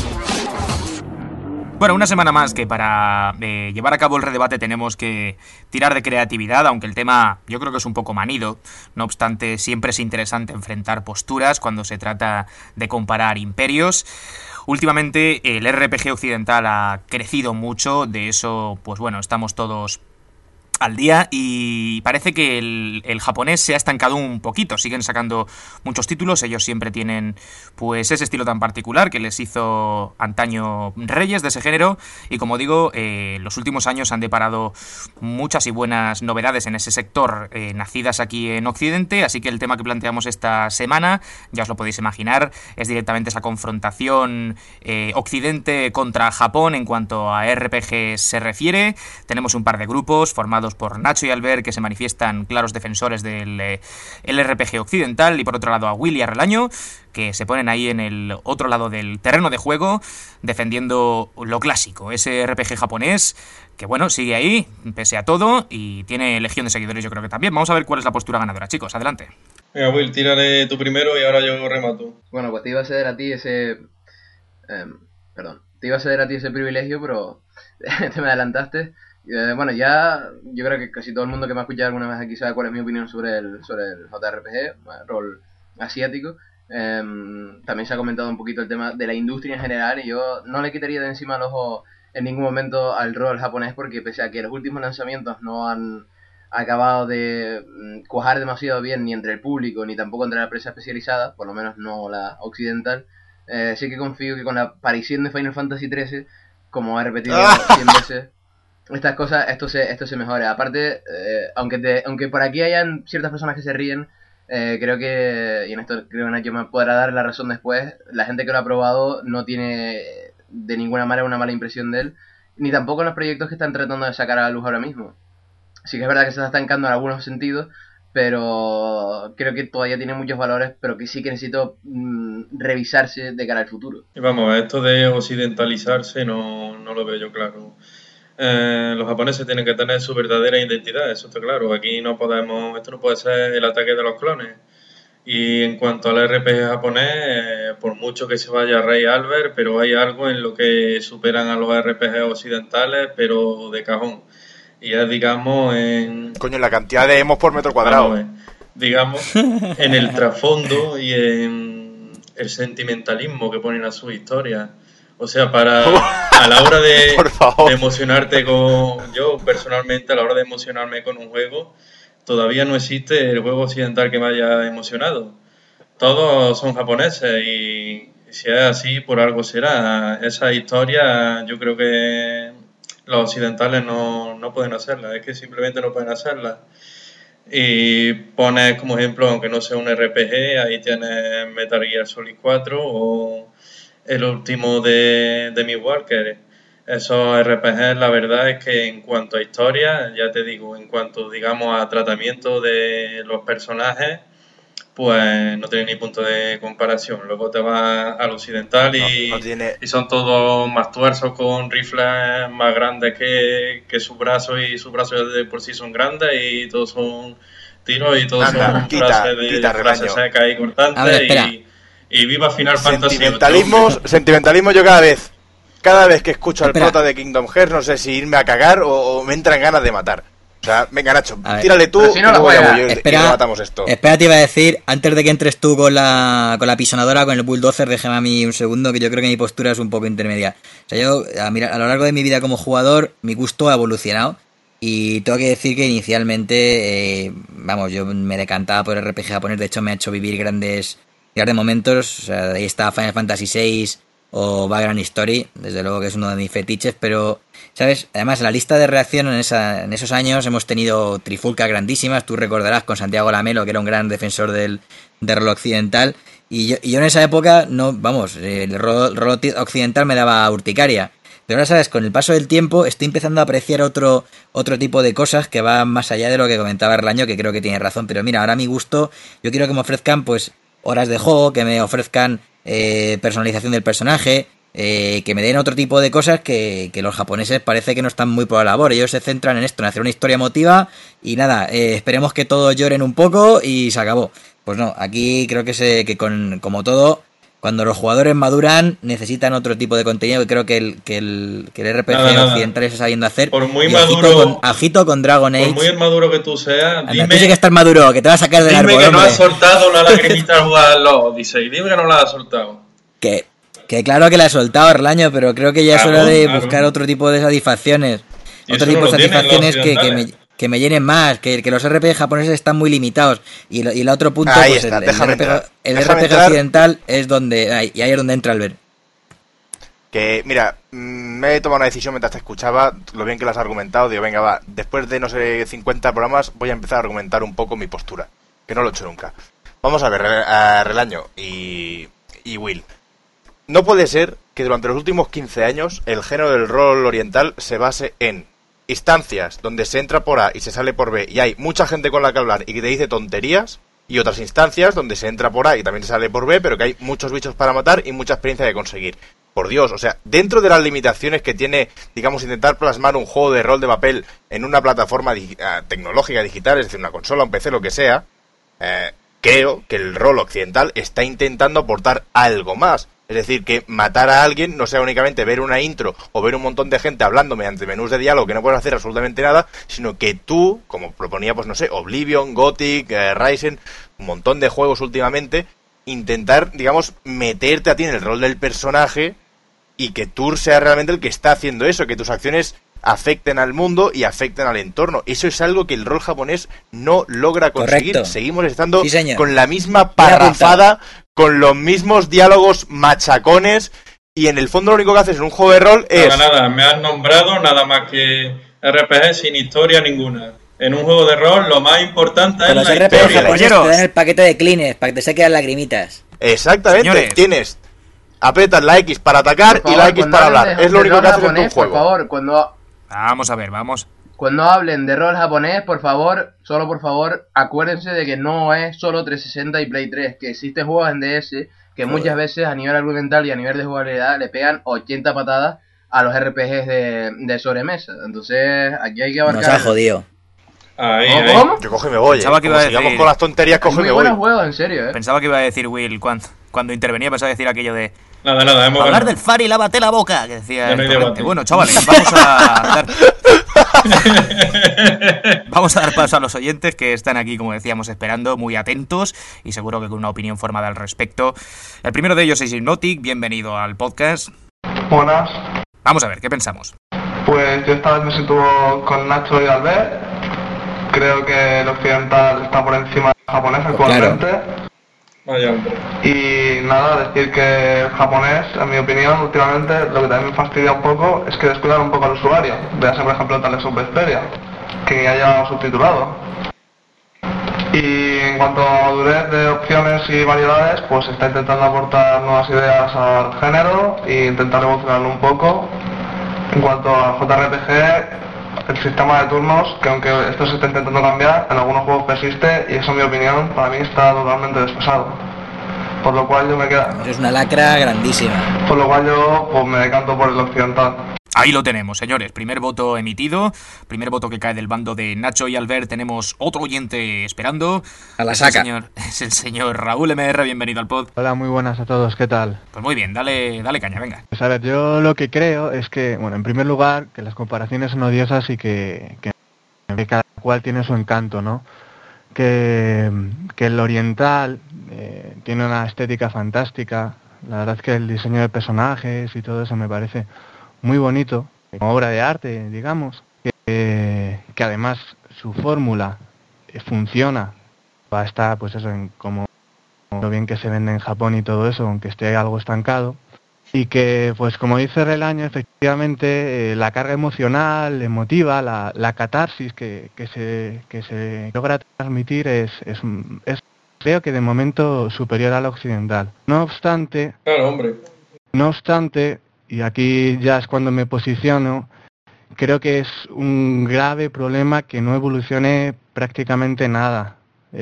Bueno, una semana más que para llevar a cabo el redebate tenemos que tirar de creatividad, aunque el tema yo creo que es un poco manido. No obstante, siempre es interesante enfrentar posturas cuando se trata de comparar imperios. Últimamente el RPG occidental ha crecido mucho, de eso, pues bueno, estamos todos al día y parece que el japonés se ha estancado un poquito. Siguen sacando muchos títulos, ellos siempre tienen pues ese estilo tan particular que les hizo antaño reyes de ese género y como digo, los últimos años han deparado muchas y buenas novedades en ese sector nacidas aquí en Occidente, así que el tema que planteamos esta semana, ya os lo podéis imaginar, es directamente esa confrontación Occidente contra Japón en cuanto a RPG se refiere. Tenemos un par de grupos formados por Nacho y Albert que se manifiestan claros defensores del el RPG occidental y por otro lado a Will y a Relaño que se ponen ahí en el otro lado del terreno de juego defendiendo lo clásico, ese RPG japonés que bueno, sigue ahí pese a todo y tiene legión de seguidores yo creo que también. Vamos a ver cuál es la postura ganadora, chicos, adelante. Venga, Will, tírale tú primero y ahora yo remato. Bueno, pues te iba a ceder a ti ese... te iba a ceder a ti ese privilegio, pero te me adelantaste. Bueno, ya yo creo que casi todo el mundo que me ha escuchado alguna vez aquí sabe cuál es mi opinión sobre el JRPG, rol asiático. También se ha comentado un poquito el tema de la industria en general y yo no le quitaría de encima el ojo en ningún momento al rol japonés porque pese a que los últimos lanzamientos no han acabado de cuajar demasiado bien ni entre el público ni tampoco entre la prensa especializada, por lo menos no la occidental, sí que confío que con la aparición de Final Fantasy XIII, como he repetido 100 veces, estas cosas, esto se mejore. Aparte, aunque por aquí hayan ciertas personas que se ríen, creo que, y en esto creo que Nacho me podrá dar la razón después, la gente que lo ha probado no tiene de ninguna manera una mala impresión de él, ni tampoco en los proyectos que están tratando de sacar a la luz ahora mismo. Sí que es verdad que se está estancando en algunos sentidos, pero creo que todavía tiene muchos valores, pero que sí que necesito revisarse de cara al futuro. Y vamos, esto de occidentalizarse no lo veo yo claro. los japoneses tienen que tener su verdadera identidad, eso está claro. Aquí esto no puede ser el ataque de los clones. Y en cuanto al RPG japonés, por mucho que se vaya Rey Albert, pero hay algo en lo que superan a los RPG occidentales, pero de cajón. Y es, digamos, Coño, la cantidad de emos por metro cuadrado. Digamos, en el trasfondo y en el sentimentalismo que ponen a su historia. O sea, a la hora de emocionarte yo personalmente, a la hora de emocionarme con un juego, todavía no existe el juego occidental que me haya emocionado. Todos son japoneses y si es así, por algo será. Esa historia yo creo que los occidentales no pueden hacerla, es que simplemente no pueden hacerla. Y pones como ejemplo, aunque no sea un RPG, ahí tienes Metal Gear Solid 4 o el último de Meat Walker. Esos RPGs, la verdad es que en cuanto a historia, ya te digo, en cuanto, digamos, a tratamiento de los personajes, pues no tiene ni punto de comparación. Luego te vas al occidental y son todos más tuersos con rifles más grandes que sus brazos, y sus brazos de por sí son grandes y todos son tiros y todos son frases secas y cortantes. Y viva Final Fantasy. Sentimentalismo yo cada vez que escucho al prota de Kingdom Hearts, no sé si irme a cagar o me entran ganas de matar. O sea, venga, Nacho, tírale tú y luego y matamos esto. Espera, te iba a decir, antes de que entres tú con la pisonadora, con el bulldozer, déjame a mí un segundo, que yo creo que mi postura es un poco intermedia. O sea, yo, a lo largo de mi vida como jugador, mi gusto ha evolucionado. Y tengo que decir que inicialmente, yo me decantaba por el RPG japonés. De hecho, me ha hecho vivir grandes momentos. O sea, ahí está Final Fantasy VI o Vagrant Story, desde luego que es uno de mis fetiches, pero, ¿sabes? Además, en la lista de reacción en esos años hemos tenido trifulcas grandísimas. Tú recordarás con Santiago Lamelo, que era un gran defensor del rol occidental, y yo en esa época, el rol occidental me daba urticaria. Pero ahora, ¿sabes? Con el paso del tiempo estoy empezando a apreciar otro tipo de cosas que van más allá de lo que comentaba Erlaño, que creo que tiene razón. Pero mira, ahora a mi gusto, yo quiero que me ofrezcan, pues, horas de juego, que me ofrezcan personalización del personaje, que me den otro tipo de cosas que los japoneses parece que no están muy por la labor. Ellos se centran en esto, en hacer una historia emotiva y nada, esperemos que todos lloren un poco y se acabó. Pues no, aquí creo que como todo, cuando los jugadores maduran necesitan otro tipo de contenido, que creo que el RPG occidental está sabiendo hacer. Por muy maduro, agito con Dragon Age. Por muy maduro que tú seas, dime, tú sí que estás maduro, que te vas a sacar del árbol. Dime que no has soltado la lagrimita al jugar al Odyssey. Dime que no la has soltado. Que claro que la he soltado, Erlaño, pero creo que ya es hora de buscar otro tipo de satisfacciones. Otro tipo de satisfacciones que me llenen más, que los RPG japoneses están muy limitados. Y el otro punto, ahí pues está, el RPG occidental es donde, y ahí es donde entra Albert. Que, mira, me he tomado una decisión mientras te escuchaba, lo bien que lo has argumentado, digo, venga, va, después de, 50 programas voy a empezar a argumentar un poco mi postura, que no lo he hecho nunca. Vamos a ver, Relaño y Will. No puede ser que durante los últimos 15 años el género del rol oriental se base en instancias donde se entra por A y se sale por B y hay mucha gente con la que hablar y que te dice tonterías, y otras instancias donde se entra por A y también se sale por B, pero que hay muchos bichos para matar y mucha experiencia de conseguir. Por Dios, o sea, dentro de las limitaciones que tiene, digamos, intentar plasmar un juego de rol de papel en una plataforma tecnológica digital, es decir, una consola, un PC, lo que sea, creo que el rol occidental está intentando aportar algo más. Es decir, que matar a alguien no sea únicamente ver una intro o ver un montón de gente hablando mediante menús de diálogo que no puedes hacer absolutamente nada, sino que tú, como proponía, pues no sé, Oblivion, Gothic, Ryzen, un montón de juegos últimamente, intentar, digamos, meterte a ti en el rol del personaje y que tú seas realmente el que está haciendo eso, que tus acciones afecten al mundo y afecten al entorno. Eso es algo que el rol japonés no logra conseguir. Correcto. Seguimos estando con la misma parrafada, con los mismos diálogos machacones, y en el fondo lo único que haces en un juego de rol es... Nada, me has nombrado nada más que RPG sin historia ninguna. En un juego de rol lo más importante es la historia. Los RPG japoneses te dan el paquete de Kleenex para que te sequen las lagrimitas. Exactamente, Señores. Tienes... Apretas la X para atacar y la X para hablar. Es lo único que haces en tu juego. Por favor, Cuando hablen de rol japonés, por favor, acuérdense de que no es solo 360 y Play 3, que existen juegos en DS que muchas veces a nivel argumental y a nivel de jugabilidad le pegan 80 patadas a los RPGs de sobremesa. Entonces, aquí hay que abarcar... Nos ha jodido. ¿Cómo? Yo cojo y me voy. Pensaba que iba a sigamos decir... con las tonterías, cojo y me voy. Muy buenos juegos, en serio, Pensaba que iba a decir Will cuando intervenía, pensaba decir aquello de... Nada, hemos hablar ganado. del Fari, lávate la boca, que decía... Ya no hay debate. Bueno, chavales, vamos a dar... Vamos a dar paso a los oyentes que están aquí, como decíamos, esperando, muy atentos y seguro que con una opinión formada al respecto. El primero de ellos es Hypnotic, bienvenido al podcast. Buenas. Vamos a ver, ¿qué pensamos? Pues yo esta vez me sitúo con Nacho y Albert. Creo que el occidental está por encima del japonés actualmente. Vaya hombre. Y nada, decir que el japonés, en mi opinión, últimamente, lo que también me fastidia un poco es que descuidan un poco al usuario. Véase, por ejemplo, Tales of Vesperia, que ya lleva subtitulado. Y en cuanto a madurez de opciones y variedades, pues está intentando aportar nuevas ideas al género e intentar evolucionarlo un poco. En cuanto a JRPG, el sistema de turnos, que aunque esto se está intentando cambiar, en algunos juegos persiste y eso, en mi opinión, para mí está totalmente desfasado. Por lo cual yo me quedo... Es una lacra grandísima. Por lo cual yo pues, me decanto por el occidental. Ahí lo tenemos, señores. Primer voto emitido. Primer voto que cae del bando de Nacho y Albert. Tenemos otro oyente esperando. A la saca. Es el señor Raúl MR. Bienvenido al pod. Hola, muy buenas a todos. ¿Qué tal? Pues muy bien, dale caña, venga. Pues a ver, yo lo que creo es que, bueno, en primer lugar, que las comparaciones son odiosas y que cada cual tiene su encanto, ¿no? Que el oriental tiene una estética fantástica. La verdad es que el diseño de personajes y todo eso me parece muy bonito, como obra de arte, digamos, que además su fórmula funciona, está pues eso, en como lo bien que se vende en Japón y todo eso, aunque esté algo estancado, y que pues como dice Relaño, efectivamente la carga emocional, emotiva, la catarsis que se logra transmitir es creo que de momento superior al occidental. No obstante, claro, hombre. No obstante, y aquí ya es cuando me posiciono, creo que es un grave problema que no evolucione prácticamente nada.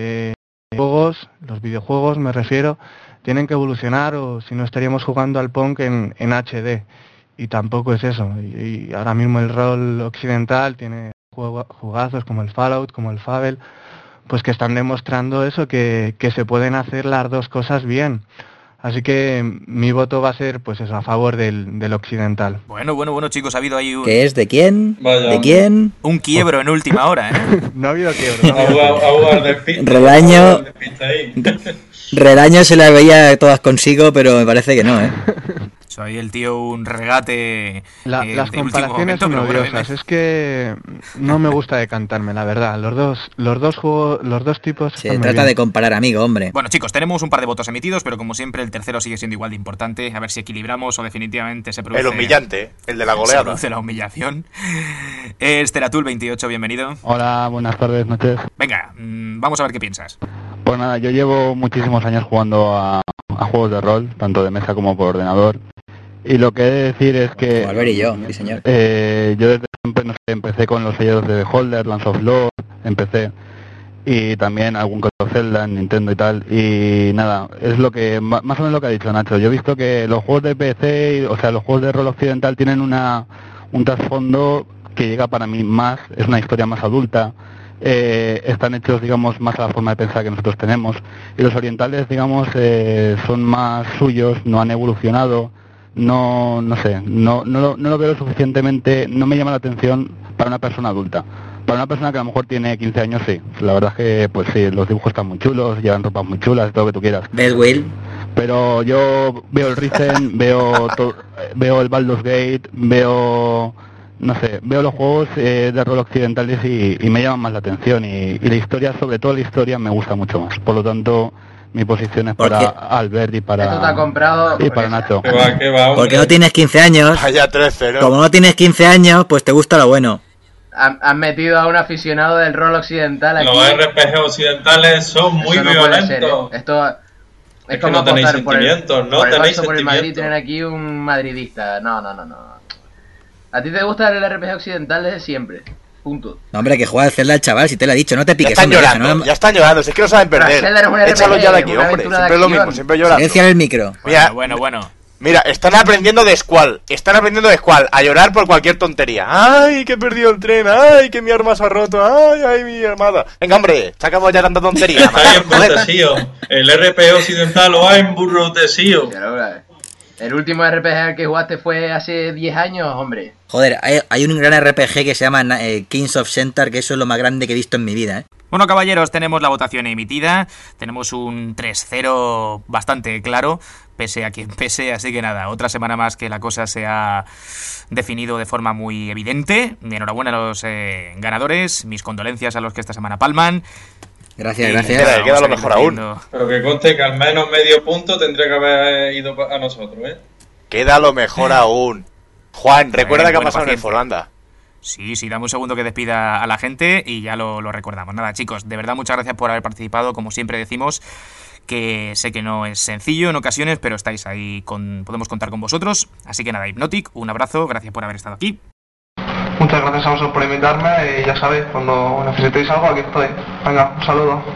Los videojuegos me refiero, tienen que evolucionar o si no estaríamos jugando al Pong en HD. Y tampoco es eso. Y ahora mismo el rol occidental tiene jugazos como el Fallout, como el Fable, pues que están demostrando eso, que se pueden hacer las dos cosas bien. Así que mi voto va a ser, pues eso, a favor del occidental. Bueno, chicos, ha habido ahí un... ¿Qué es? ¿De quién? Vaya. ¿De quién? Un quiebro en última hora, ¿eh? No ha habido quiebro. Relaño se la veía todas consigo, pero me parece que no, ¿eh? Ahí el tío un regate. Las comparaciones son odiosas. Es que no me gusta decantarme, la verdad. Los dos juegos, los dos tipos. Se trata de comparar, amigo, hombre. Bueno, chicos, tenemos un par de votos emitidos, pero como siempre el tercero sigue siendo igual de importante. A ver si equilibramos o definitivamente se produce. El humillante, el de la goleada. Se produce la humillación. Teratul 28, bienvenido. Hola, buenas tardes, noches. Venga, vamos a ver qué piensas. Pues nada, yo llevo muchísimos años jugando a juegos de rol, tanto de mesa como por ordenador. Y lo que he de decir es que... Como Albert y yo, sí señor. Yo desde siempre, no sé, empecé con los sellos de Beholder, Lands of Lore, empecé. Y también algún que otro Zelda en Nintendo y tal. Y nada, es lo que más o menos lo que ha dicho Nacho. Yo he visto que los juegos de PC, o sea, los juegos de rol occidental tienen un trasfondo que llega para mí más, es una historia más adulta. Están hechos, digamos, más a la forma de pensar que nosotros tenemos. Y los orientales, digamos, son más suyos, no han evolucionado. No sé, no lo veo suficientemente, no me llama la atención para una persona adulta. Para una persona que a lo mejor tiene 15 años, sí. La verdad es que, pues sí, los dibujos están muy chulos, llevan ropas muy chulas, todo lo que tú quieras. ¿Ves, Will? Pero yo veo el Risen, veo el Baldur's Gate, veo los juegos de rol occidentales y me llaman más la atención. Y la historia, sobre todo la historia, me gusta mucho más. Por lo tanto... Mi posición es para Albert y para... Esto te ha comprado... Y para Nacho. ¿Qué va, porque no tienes 15 años. Vaya 13, ¿no? Como no tienes 15 años, pues te gusta lo bueno. Han metido a un aficionado del rol occidental aquí. Los RPG occidentales son muy violentos. Esto es como no tenéis votar sentimientos, por el Barça, por el Madrid, tienen aquí un madridista. No. A ti te gusta el RPG occidental desde siempre. Punto. No, hombre, que juega al Zelda el chaval, si te lo he dicho, no te piques. Ya están llorando, si es que no saben perder. Échalo ya de aquí, hombre. Siempre es lo mismo, siempre lloran. Silencia el micro. Bueno. Mira, están aprendiendo de Squall. A llorar por cualquier tontería. ¡Ay, que he perdido el tren! ¡Ay, que mi arma se ha roto! ¡Ay, mi armada! Venga, hombre, sacamos ya tanta tontería. Está embrutecido. El RPG occidental lo ha embrutecido. El último RPG que jugaste fue hace 10 años, hombre. Joder, hay un gran RPG que se llama Kings of Centaur, que eso es lo más grande que he visto en mi vida, ¿eh? Bueno, caballeros, tenemos la votación emitida. Tenemos un 3-0 bastante claro, pese a quien pese. Así que nada, otra semana más que la cosa se ha definido de forma muy evidente. Enhorabuena a los ganadores. Mis condolencias a los que esta semana palman. Gracias. Queda lo mejor aún. Pero que conste que al menos medio punto tendría que haber ido a nosotros, ¿eh? Queda lo mejor aún. Juan, recuerda que ha pasado en el foro, anda. Sí, dame un segundo que despida a la gente y ya lo recordamos. Nada, chicos, de verdad muchas gracias por haber participado. Como siempre decimos, que sé que no es sencillo en ocasiones, pero estáis ahí, podemos contar con vosotros. Así que nada, Hypnotic, un abrazo, gracias por haber estado aquí. Muchas gracias a vosotros por invitarme y ya sabéis, cuando necesitéis algo aquí estoy. Venga, un saludo.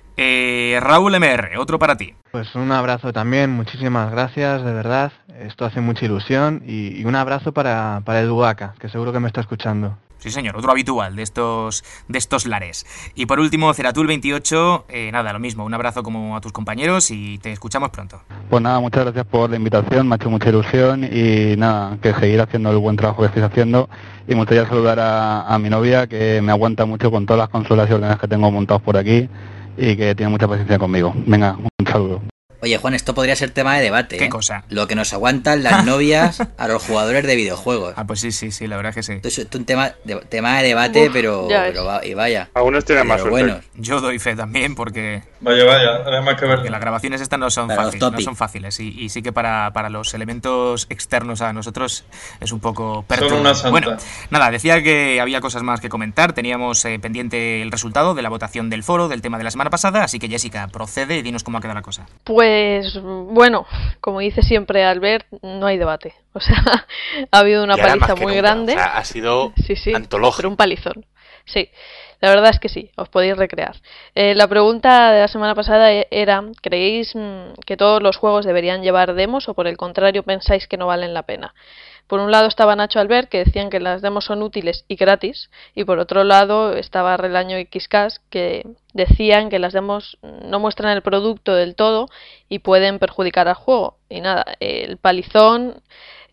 Raúl MR, otro para ti. Pues un abrazo también, muchísimas gracias, de verdad. Esto hace mucha ilusión y un abrazo para el Duaca, que seguro que me está escuchando. Sí, señor, otro habitual de estos lares. Y por último, Ceratul28, nada, lo mismo, un abrazo como a tus compañeros y te escuchamos pronto. Pues nada, muchas gracias por la invitación, me ha hecho mucha ilusión y nada, que seguir haciendo el buen trabajo que estáis haciendo. Y me gustaría saludar a mi novia, que me aguanta mucho con todas las consolas y ordenadores que tengo montados por aquí y que tiene mucha paciencia conmigo. Venga, un saludo. Oye, Juan, esto podría ser tema de debate. ¿Qué cosa? Lo que nos aguantan las novias a los jugadores de videojuegos. Ah, pues sí, la verdad es que sí. Esto es un tema de debate, pero vaya. Algunos tienen más suerte. Bueno. Yo doy fe también porque... Vaya, además que ver. Porque las grabaciones estas no son fáciles y sí que para los elementos externos a nosotros es un poco perturbador. Bueno, nada, decía que había cosas más que comentar. Teníamos pendiente el resultado de la votación del foro, del tema de la semana pasada, así que Jessica, procede y dinos cómo ha quedado la cosa. Pues bueno, como dice siempre Albert, no hay debate. O sea, ha habido una paliza muy grande. O sea, ha sido antológico. Pero un palizón. Sí, la verdad es que sí, os podéis recrear. La pregunta de la semana pasada era, ¿creéis que todos los juegos deberían llevar demos o por el contrario pensáis que no valen la pena? Por un lado estaba Nacho Albert, que decían que las demos son útiles y gratis, y por otro lado estaba Relaño y Xcast, que decían que las demos no muestran el producto del todo y pueden perjudicar al juego. Y nada, el palizón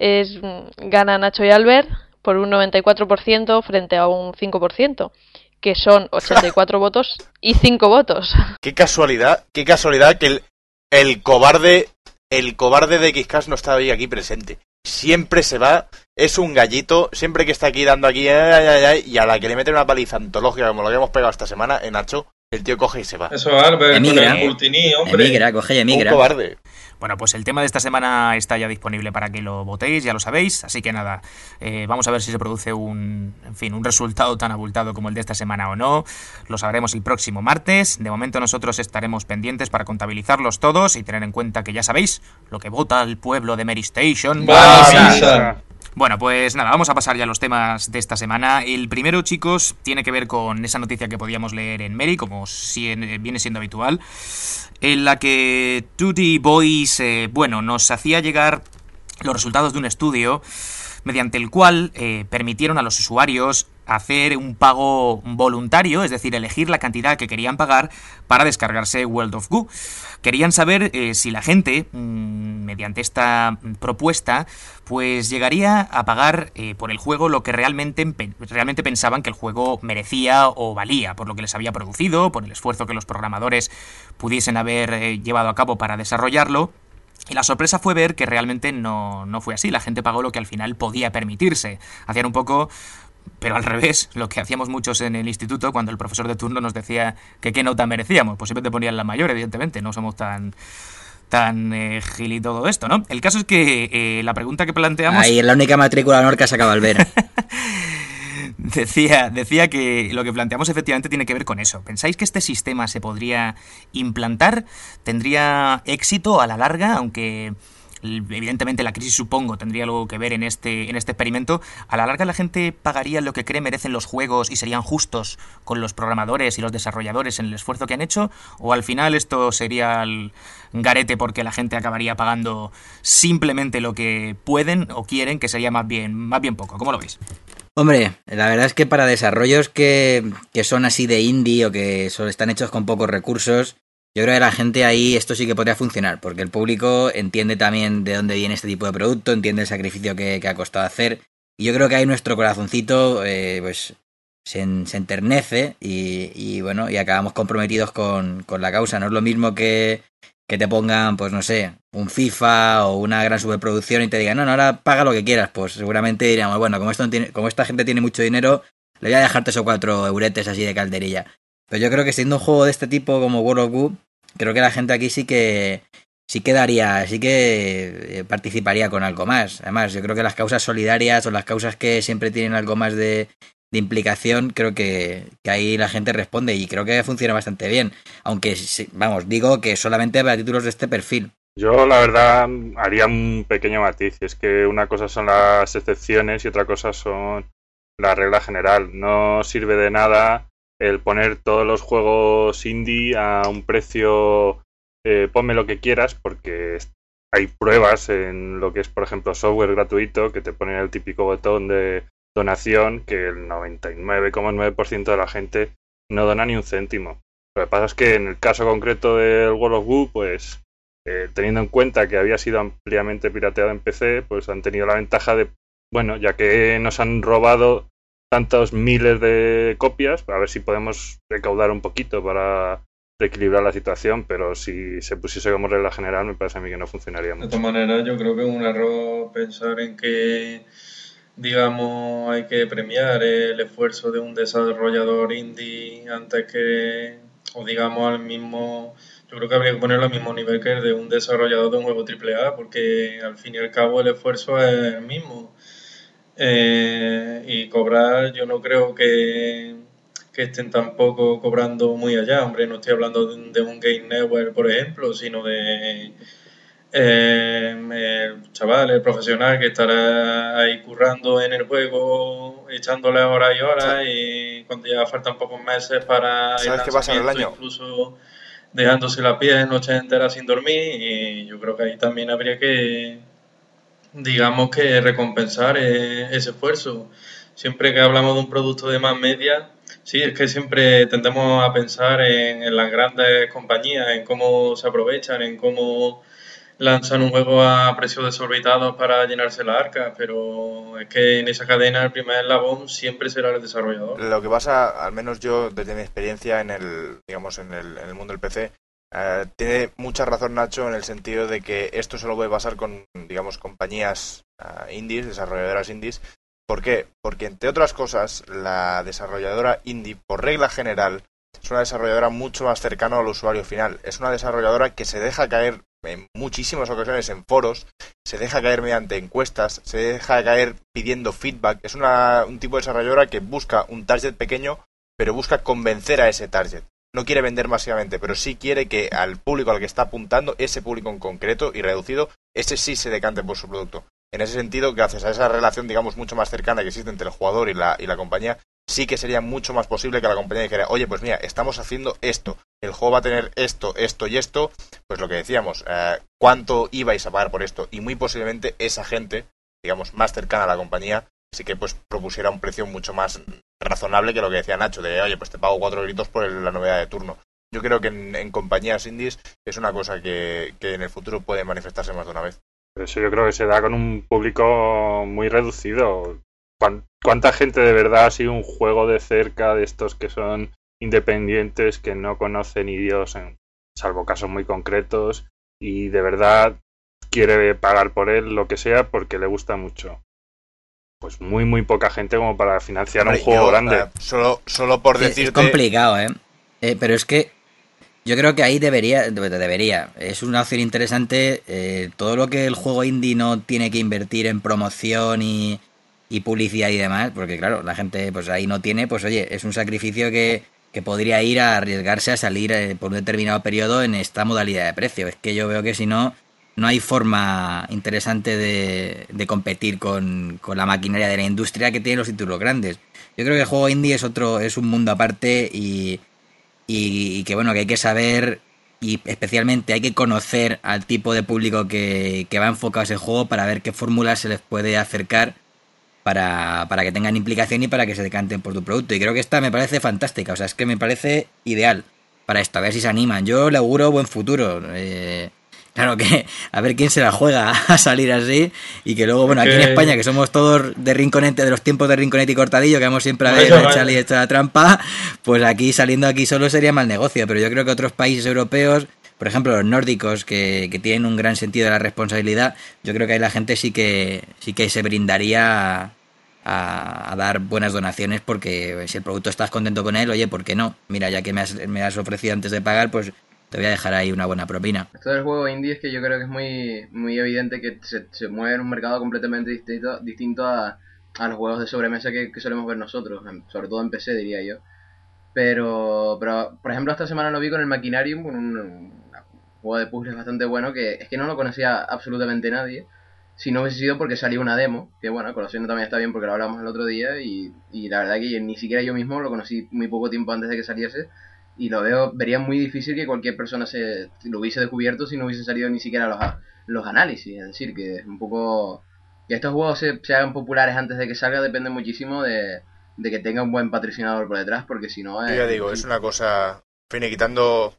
gana Nacho y Albert por un 94% frente a un 5%, que son 84 votos y 5 votos. Qué casualidad que el cobarde de Xcast no está hoy aquí presente. Siempre se va, es un gallito, siempre que está aquí dando aquí, y a la que le mete una paliza antológica como lo que hemos pegado esta semana, en Nacho, el tío coge y se va. Eso, Albert, emigra, con el Multini, hombre. Coge y emigra. Un cobarde. Bueno, pues el tema de esta semana está ya disponible para que lo votéis, ya lo sabéis, así que nada, vamos a ver si se produce un resultado tan abultado como el de esta semana o no. Lo sabremos el próximo martes. De momento nosotros estaremos pendientes para contabilizarlos todos y tener en cuenta que ya sabéis lo que vota el pueblo de Mary Station. Bueno, pues nada, vamos a pasar ya a los temas de esta semana. El primero, chicos, tiene que ver con esa noticia que podíamos leer en Mary, como viene siendo habitual, en la que Tutti Boys, nos hacía llegar los resultados de un estudio mediante el cual permitieron a los usuarios hacer un pago voluntario, es decir, elegir la cantidad que querían pagar para descargarse World of Goo. Querían saber si la gente, mediante esta propuesta, pues llegaría a pagar por el juego lo que realmente pensaban que el juego merecía o valía, por lo que les había producido, por el esfuerzo que los programadores pudiesen haber llevado a cabo para desarrollarlo. Y la sorpresa fue ver que realmente no fue así. La gente pagó lo que al final podía permitirse. Hacían un poco, pero al revés, lo que hacíamos muchos en el instituto cuando el profesor de turno nos decía que qué nota merecíamos. Pues siempre te ponían la mayor, evidentemente. No somos tan gil y todo esto, ¿no? El caso es que la pregunta que planteamos... Ahí, la única matrícula honor que ha sacado Albert. Decía que lo que planteamos efectivamente tiene que ver con eso. ¿Pensáis que este sistema se podría implantar? ¿Tendría éxito a la larga? Aunque evidentemente la crisis, supongo, tendría algo que ver en este experimento. ¿A la larga la gente pagaría lo que cree merecen los juegos y serían justos con los programadores y los desarrolladores en el esfuerzo que han hecho? ¿O al final esto sería el garete porque la gente acabaría pagando simplemente lo que pueden o quieren, que sería más bien poco? ¿Cómo lo veis? Hombre, la verdad es que para desarrollos que son así de indie o que están hechos con pocos recursos, yo creo que la gente ahí esto sí que podría funcionar, porque el público entiende también de dónde viene este tipo de producto, entiende el sacrificio que ha costado hacer, y yo creo que ahí nuestro corazoncito pues se enternece y bueno, y acabamos comprometidos con la causa. No es lo mismo que te pongan, pues no sé, un FIFA o una gran superproducción y te digan, no, ahora paga lo que quieras, pues seguramente diríamos, bueno, como esta gente tiene mucho dinero, le voy a dejar 3 o 4 euretes así de calderilla. Pero yo creo que siendo un juego de este tipo como World of Goo, creo que la gente aquí sí que participaría con algo más. Además, yo creo que las causas solidarias o las causas que siempre tienen algo más de implicación, creo que ahí la gente responde y creo que funciona bastante bien. Aunque, vamos, digo que solamente para títulos de este perfil. Yo, la verdad, haría un pequeño matiz. Es que una cosa son las excepciones y otra cosa son la regla general. No sirve de nada el poner todos los juegos indie a un precio, ponme lo que quieras, porque hay pruebas en lo que es, por ejemplo, software gratuito, que te ponen el típico botón de donación, que el 99,9% de la gente no dona ni un céntimo. Lo que pasa es que en el caso concreto del World of Goo, pues teniendo en cuenta que había sido ampliamente pirateado en PC, pues han tenido la ventaja de, bueno, ya que nos han robado tantos miles de copias, a ver si podemos recaudar un poquito para reequilibrar la situación, pero si se pusiese como regla general me parece a mí que no funcionaría mucho. De todas maneras, yo creo que es un error pensar en que, digamos, hay que premiar el esfuerzo de un desarrollador indie antes que, o digamos, al mismo... Yo creo que habría que ponerlo al mismo nivel que el de un desarrollador de un juego AAA, porque al fin y al cabo el esfuerzo es el mismo. Y cobrar, yo no creo que estén tampoco cobrando muy allá. Hombre, no estoy hablando de un Game Network, por ejemplo, sino de el chaval, el profesional que estará ahí currando en el juego, echándole horas y horas, y cuando ya faltan pocos meses para el ¿sabes qué pasa en el año? Incluso dejándose la piel noches enteras sin dormir, y yo creo que ahí también habría que, digamos, que recompensar ese esfuerzo. Siempre que hablamos de un producto de más media, sí, es que siempre tendemos a pensar en las grandes compañías, en cómo se aprovechan, en cómo lanzan un juego a precios desorbitados para llenarse la arca, pero es que en esa cadena el primer eslabón siempre será el desarrollador. Lo que pasa, al menos yo, desde mi experiencia en el mundo del PC, tiene mucha razón Nacho en el sentido de que esto solo puede pasar con, digamos, compañías indies, desarrolladoras indies. ¿Por qué? Porque, entre otras cosas, la desarrolladora indie, por regla general, es una desarrolladora mucho más cercana al usuario final. Es una desarrolladora que se deja caer en muchísimas ocasiones en foros, se deja caer mediante encuestas, se deja caer pidiendo feedback. Es un tipo de desarrolladora que busca un target pequeño, pero busca convencer a ese target. No quiere vender masivamente, pero sí quiere que al público al que está apuntando, ese público en concreto y reducido, ese sí se decante por su producto. En ese sentido, gracias a esa relación, digamos, mucho más cercana que existe entre el jugador y la compañía, sí que sería mucho más posible que la compañía dijera, oye, pues mira, estamos haciendo esto, el juego va a tener esto, esto y esto, pues lo que decíamos, ¿cuánto ibais a pagar por esto? Y muy posiblemente esa gente, digamos, más cercana a la compañía, sí que pues propusiera un precio mucho más razonable que lo que decía Nacho, de, oye, pues te pago 4 gritos por la novedad de turno. Yo creo que en compañías indies es una cosa que en el futuro puede manifestarse más de una vez. Eso yo creo que se da con un público muy reducido. ¿Cuánta gente de verdad ha sido un juego de cerca de estos que son independientes, que no conocen ni Dios, salvo casos muy concretos, y de verdad quiere pagar por él lo que sea porque le gusta mucho? Pues muy poca gente como para financiar un juego grande. Solo por decirte... Es complicado, pero es que yo creo que ahí debería. Es una opción interesante. Todo lo que el juego indie no tiene que invertir en promoción y publicidad y demás, porque claro, la gente pues ahí no tiene, pues oye, es un sacrificio que podría ir a arriesgarse a salir por un determinado periodo en esta modalidad de precio. Es que yo veo que si no, no hay forma interesante de competir con la maquinaria de la industria que tienen los títulos grandes. Yo creo que el juego indie es un mundo aparte y que bueno, que hay que saber, y especialmente hay que conocer al tipo de público que va enfocado a ese juego para ver qué fórmulas se les puede acercar para que tengan implicación y para que se decanten por tu producto. Y creo que esta me parece fantástica, o sea, es que me parece ideal para esto, a ver si se animan. Yo le auguro buen futuro. Claro que a ver quién se la juega a salir así, y que luego, bueno, aquí en España, que somos todos de Rinconete, de los tiempos de Rinconete y Cortadillo, que vamos siempre a ver a Charlie hecho la trampa, pues aquí saliendo aquí solo sería mal negocio. Pero yo creo que otros países europeos, por ejemplo los nórdicos, que tienen un gran sentido de la responsabilidad, yo creo que ahí la gente sí que se brindaría a dar buenas donaciones, porque si el producto estás contento con él, oye, ¿por qué no? Mira, ya que me has ofrecido antes de pagar, pues te voy a dejar ahí una buena propina. Esto del juego indie es que yo creo que es muy evidente que se mueve en un mercado completamente distinto a los juegos de sobremesa que solemos ver nosotros, sobre todo en PC, diría yo. Pero por ejemplo, esta semana lo vi con el Machinarium, con un juego de puzzles bastante bueno, que es que no lo conocía absolutamente nadie, si no hubiese sido porque salió una demo, que bueno, conociendo también está bien porque lo hablamos el otro día, y la verdad que ni siquiera yo mismo lo conocí muy poco tiempo antes de que saliese, y vería muy difícil que cualquier persona lo hubiese descubierto si no hubiesen salido ni siquiera los análisis. Es decir, que es un poco... que estos juegos se hagan populares antes de que salga depende muchísimo de que tenga un buen patrocinador por detrás, porque si no... Yo ya digo, es una cosa... Finiquitando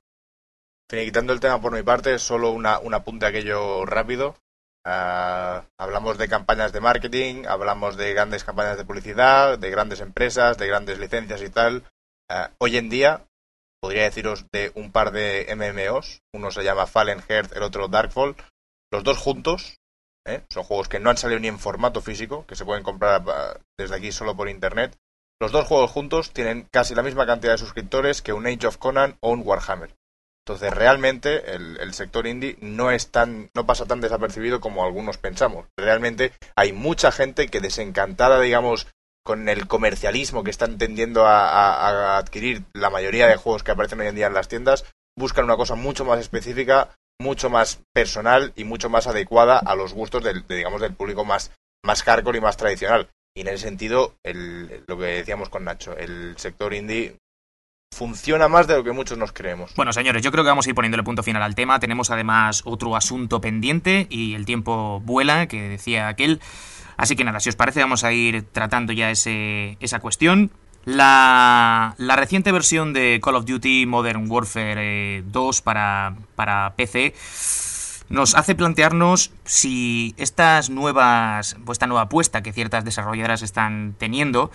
el tema por mi parte, solo un apunte aquello rápido. Hablamos de campañas de marketing, hablamos de grandes campañas de publicidad, de grandes empresas, de grandes licencias y tal. Hoy en día podría deciros de un par de MMOs, uno se llama Fallen Heart, el otro Darkfall, los dos juntos, son juegos que no han salido ni en formato físico, que se pueden comprar desde aquí solo por internet. Los dos juegos juntos tienen casi la misma cantidad de suscriptores que un Age of Conan o un Warhammer. Entonces realmente el sector indie no pasa tan desapercibido como algunos pensamos. Realmente hay mucha gente que, desencantada, digamos, con el comercialismo que están tendiendo a adquirir la mayoría de juegos que aparecen hoy en día en las tiendas, buscan una cosa mucho más específica, mucho más personal y mucho más adecuada a los gustos del público más hardcore y más tradicional. Y en ese sentido, lo que decíamos con Nacho, el sector indie funciona más de lo que muchos nos creemos. Bueno, señores, yo creo que vamos a ir poniéndole punto final al tema. Tenemos además otro asunto pendiente y el tiempo vuela, que decía aquel. Así que nada, si os parece, vamos a ir tratando ya esa cuestión. La reciente versión de Call of Duty Modern Warfare 2 para PC nos hace plantearnos si esta nueva apuesta que ciertas desarrolladoras están teniendo,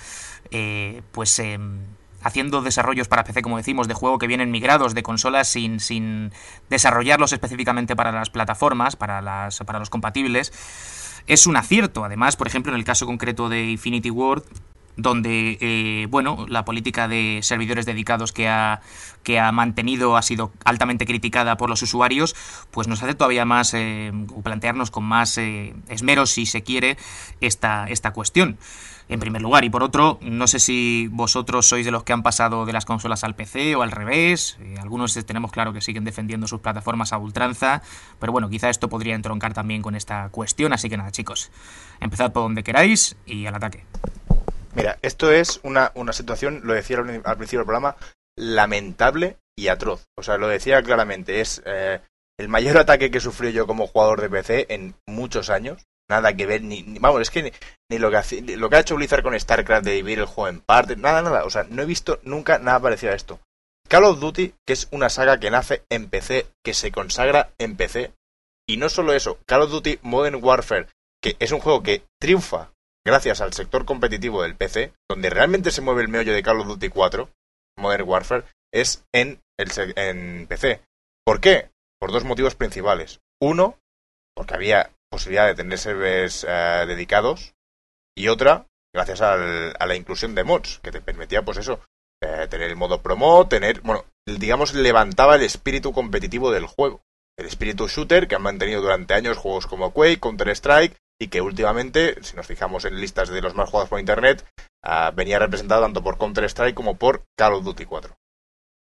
haciendo desarrollos para PC, como decimos, de juego que vienen migrados de consolas sin desarrollarlos específicamente para las plataformas, para los compatibles, es un acierto. Además, por ejemplo, en el caso concreto de Infinity Ward, donde la política de servidores dedicados que ha mantenido ha sido altamente criticada por los usuarios, pues nos hace todavía más plantearnos con más esmero, si se quiere, esta cuestión, en primer lugar. Y por otro, no sé si vosotros sois de los que han pasado de las consolas al PC o al revés. Algunos tenemos claro que siguen defendiendo sus plataformas a ultranza, pero bueno, quizá esto podría entroncar también con esta cuestión. Así que nada, chicos, empezad por donde queráis y al ataque. Mira, esto es una situación, lo decía al principio del programa, lamentable y atroz. O sea, lo decía claramente, es el mayor ataque que sufrí yo como jugador de PC en muchos años. Nada que ver, vamos, es que ni lo que ha hecho Blizzard con StarCraft de dividir el juego en partes, nada. O sea, no he visto nunca nada parecido a esto. Call of Duty, que es una saga que nace en PC, que se consagra en PC. Y no solo eso, Call of Duty Modern Warfare, que es un juego que triunfa gracias al sector competitivo del PC, donde realmente se mueve el meollo de Call of Duty 4, Modern Warfare, es en PC. ¿Por qué? Por dos motivos principales. Uno, porque había posibilidad de tener servers dedicados, y otra, gracias a la inclusión de mods, que te permitía, pues eso, tener el modo promo, levantaba el espíritu competitivo del juego. El espíritu shooter que han mantenido durante años juegos como Quake, Counter-Strike, y que últimamente, si nos fijamos en listas de los más jugados por internet, venía representado tanto por Counter-Strike como por Call of Duty 4.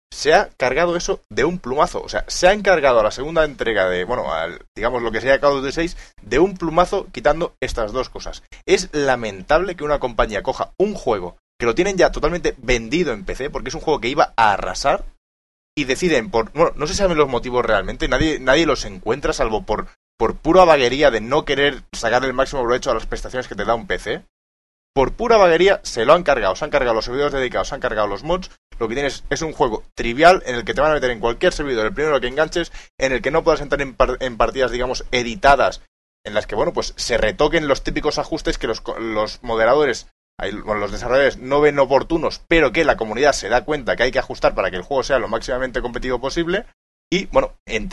se ha cargado eso de un plumazo. O sea, se ha encargado a la segunda entrega de, bueno, digamos lo que sería Call of Duty 6, de un plumazo quitando estas dos cosas. Es lamentable que una compañía coja un juego que lo tienen ya totalmente vendido en PC, porque es un juego que iba a arrasar, y deciden bueno, no se saben los motivos realmente, nadie los encuentra, salvo por pura vaguería de no querer sacar el máximo provecho a las prestaciones que te da un PC. Por pura vaguería se lo han cargado, se han cargado los servidores dedicados, se han cargado los mods. Lo que tienes es un juego trivial en el que te van a meter en cualquier servidor, el primero que enganches, en el que no puedas entrar en partidas, digamos, editadas, en las que, bueno, pues se retoquen los típicos ajustes que los moderadores, bueno, los desarrolladores no ven oportunos, pero que la comunidad se da cuenta que hay que ajustar para que el juego sea lo máximamente competitivo posible. Y, bueno,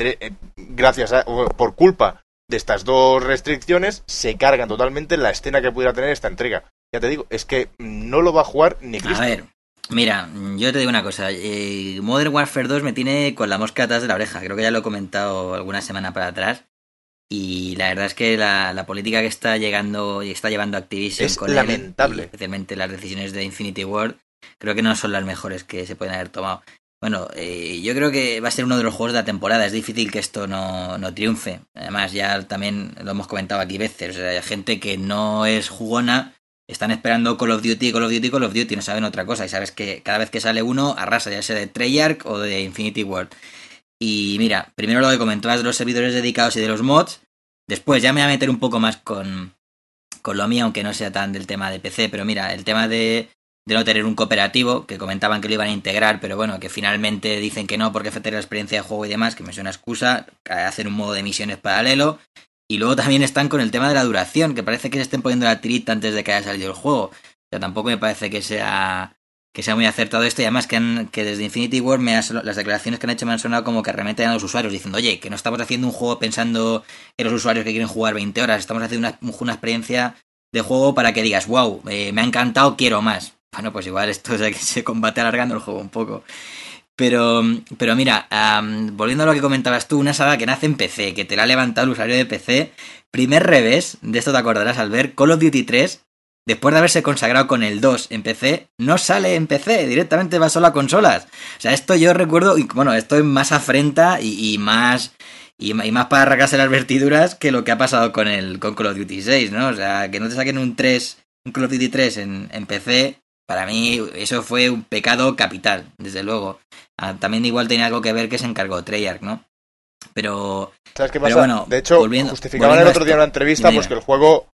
por culpa de estas dos restricciones, se cargan totalmente la escena que pudiera tener esta entrega. Ya te digo, es que no lo va a jugar ni Cristo. A ver, mira, yo te digo una cosa. Modern Warfare 2 me tiene con la mosca atrás de la oreja. Creo que ya lo he comentado alguna semana para atrás. Y la verdad es que la política que está llevando Activision es con lamentable. él, especialmente las decisiones de Infinity Ward, creo que no son las mejores que se pueden haber tomado. Bueno, yo creo que va a ser uno de los juegos de la temporada. Es difícil que esto no triunfe. Además, ya también lo hemos comentado aquí veces. O sea, hay gente que no es jugona, están esperando Call of Duty, no saben otra cosa. Y sabes que cada vez que sale uno, arrasa, ya sea de Treyarch o de Infinity Ward. Y mira, primero lo que comentabas de los servidores dedicados y de los mods. Después ya me voy a meter un poco más con lo mío, aunque no sea tan del tema de PC. Pero mira, el tema de no tener un cooperativo, que comentaban que lo iban a integrar, pero bueno, que finalmente dicen que no porque afectaría la experiencia de juego y demás, que me suena excusa, hacen un modo de misiones paralelo. Y luego también están con el tema de la duración, que parece que se estén poniendo la tirita antes de que haya salido el juego. O sea, tampoco me parece que sea muy acertado esto. Y además que desde Infinity Ward las declaraciones que han hecho me han sonado como que remeten a los usuarios, diciendo, oye, que no estamos haciendo un juego pensando en los usuarios que quieren jugar 20 horas, estamos haciendo una experiencia de juego para que digas, wow, me ha encantado, quiero más. Bueno, pues igual esto se combate alargando el juego un poco. Pero mira, volviendo a lo que comentabas tú, una saga que nace en PC, que te la ha levantado el usuario de PC, primer revés, de esto te acordarás al ver, Call of Duty 3, después de haberse consagrado con el 2 en PC, no sale en PC, directamente va solo a consolas. O sea, esto yo recuerdo, y bueno, esto es más afrenta y más para arrancarse las vertiduras que lo que ha pasado con Call of Duty 6, ¿no? O sea, que no te saquen un Call of Duty 3 en PC. Para mí eso fue un pecado capital, desde luego. También igual tenía algo que ver que se encargó Treyarch, ¿no? Pero ¿sabes qué pasa? Bueno, de hecho, justificaban el otro día en una entrevista pues que el juego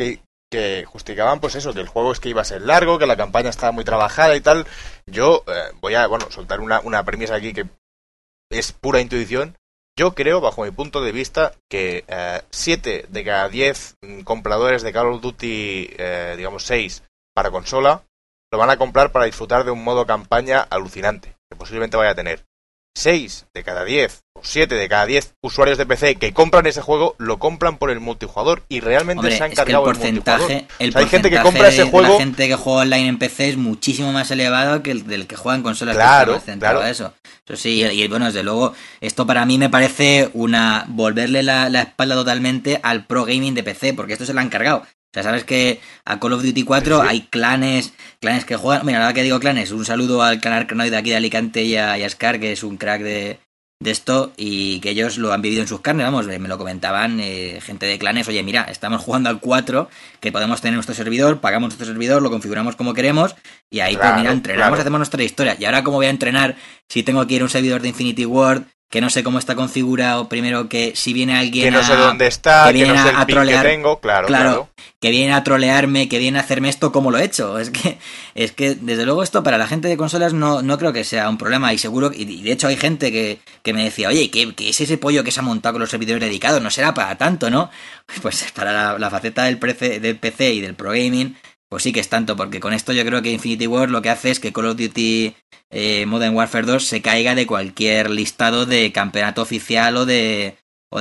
que justificaban pues eso, que el juego es que iba a ser largo, que la campaña estaba muy trabajada y tal. Yo voy a soltar una premisa aquí que es pura intuición. Yo creo, bajo mi punto de vista, que 7 de cada 10 compradores de Call of Duty, digamos 6 para consola, lo van a comprar para disfrutar de un modo campaña alucinante, que posiblemente vaya a tener. 6 de cada 10 o 7 de cada 10 usuarios de PC que compran ese juego, lo compran por el multijugador y realmente se han cargado el multijugador. Hay gente que compra ese juego. La gente que juega online en PC es muchísimo más elevado que el del que juega en consolas. Claro. Eso sí, y bueno, desde luego, esto para mí me parece volverle la espalda totalmente al pro gaming de PC, porque esto se lo han cargado. O sea, sabes que a Call of Duty 4 sí. Hay clanes que juegan. Mira, ahora que digo clanes, un saludo al clan Arcanoid de aquí de Alicante y a Scar, que es un crack de esto, y que ellos lo han vivido en sus carnes, vamos, me lo comentaban gente de clanes, oye, mira, estamos jugando al 4, que podemos tener nuestro servidor, pagamos nuestro servidor, lo configuramos como queremos, y ahí pues mira, entrenamos, hacemos nuestra historia. Y ahora, ¿cómo voy a entrenar si tengo que ir a un servidor de Infinity Ward, que no sé cómo está configurado, primero que si viene alguien que no sé dónde está, que no sé el ping que tengo, claro, que viene a trolearme, que viene a hacerme esto, ¿cómo lo he hecho? Es que desde luego esto para la gente de consolas no creo que sea un problema, y seguro, y de hecho hay gente que me decía, oye, ¿qué es ese pollo que se ha montado con los servidores dedicados? No será para tanto, ¿no? Pues para la faceta del PC y del pro gaming, pues sí que es tanto, porque con esto yo creo que Infinity Ward lo que hace es que Call of Duty Modern Warfare 2 se caiga de cualquier listado de campeonato oficial o de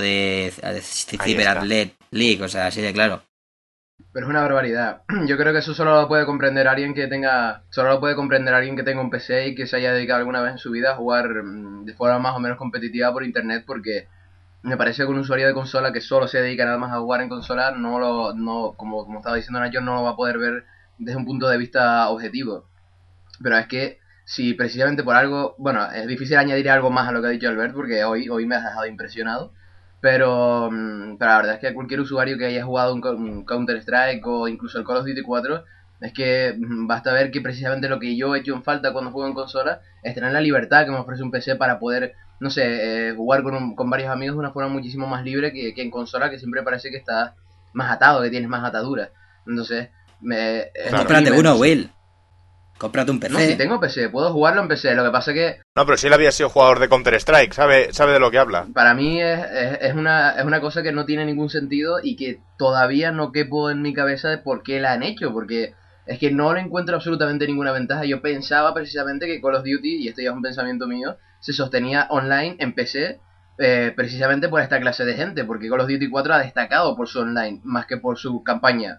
Cyber Athlete League, o sea, así de claro. Pero es una barbaridad. Yo creo que eso solo lo puede comprender alguien que tenga un PC y que se haya dedicado alguna vez en su vida a jugar de forma más o menos competitiva por internet, porque me parece que un usuario de consola que solo se dedica nada más a jugar en consola como estaba diciendo Nacho, no lo va a poder ver desde un punto de vista objetivo. Pero es que si precisamente por algo, bueno, es difícil añadir algo más a lo que ha dicho Albert porque hoy me has dejado impresionado, pero la verdad es que cualquier usuario que haya jugado un Counter-Strike o incluso el Call of Duty 4, es que basta ver que precisamente lo que yo he hecho en falta cuando juego en consola es tener la libertad que me ofrece un PC para poder, no sé, jugar con varios amigos de una forma muchísimo más libre que en consola, que siempre parece que estás más atado, que tienes más ataduras. Entonces, cómprate uno, Will. Cómprate un PC. No, si tengo PC, puedo jugarlo en PC. Lo que pasa que... No, pero si él había sido jugador de Counter-Strike, sabe de lo que habla. Para mí es una cosa que no tiene ningún sentido y que todavía no quepo en mi cabeza de por qué la han hecho, porque es que no le encuentro absolutamente ninguna ventaja. Yo pensaba precisamente que Call of Duty, y esto ya es un pensamiento mío, se sostenía online en PC precisamente por esta clase de gente, porque Call of Duty 4 ha destacado por su online, más que por su campaña.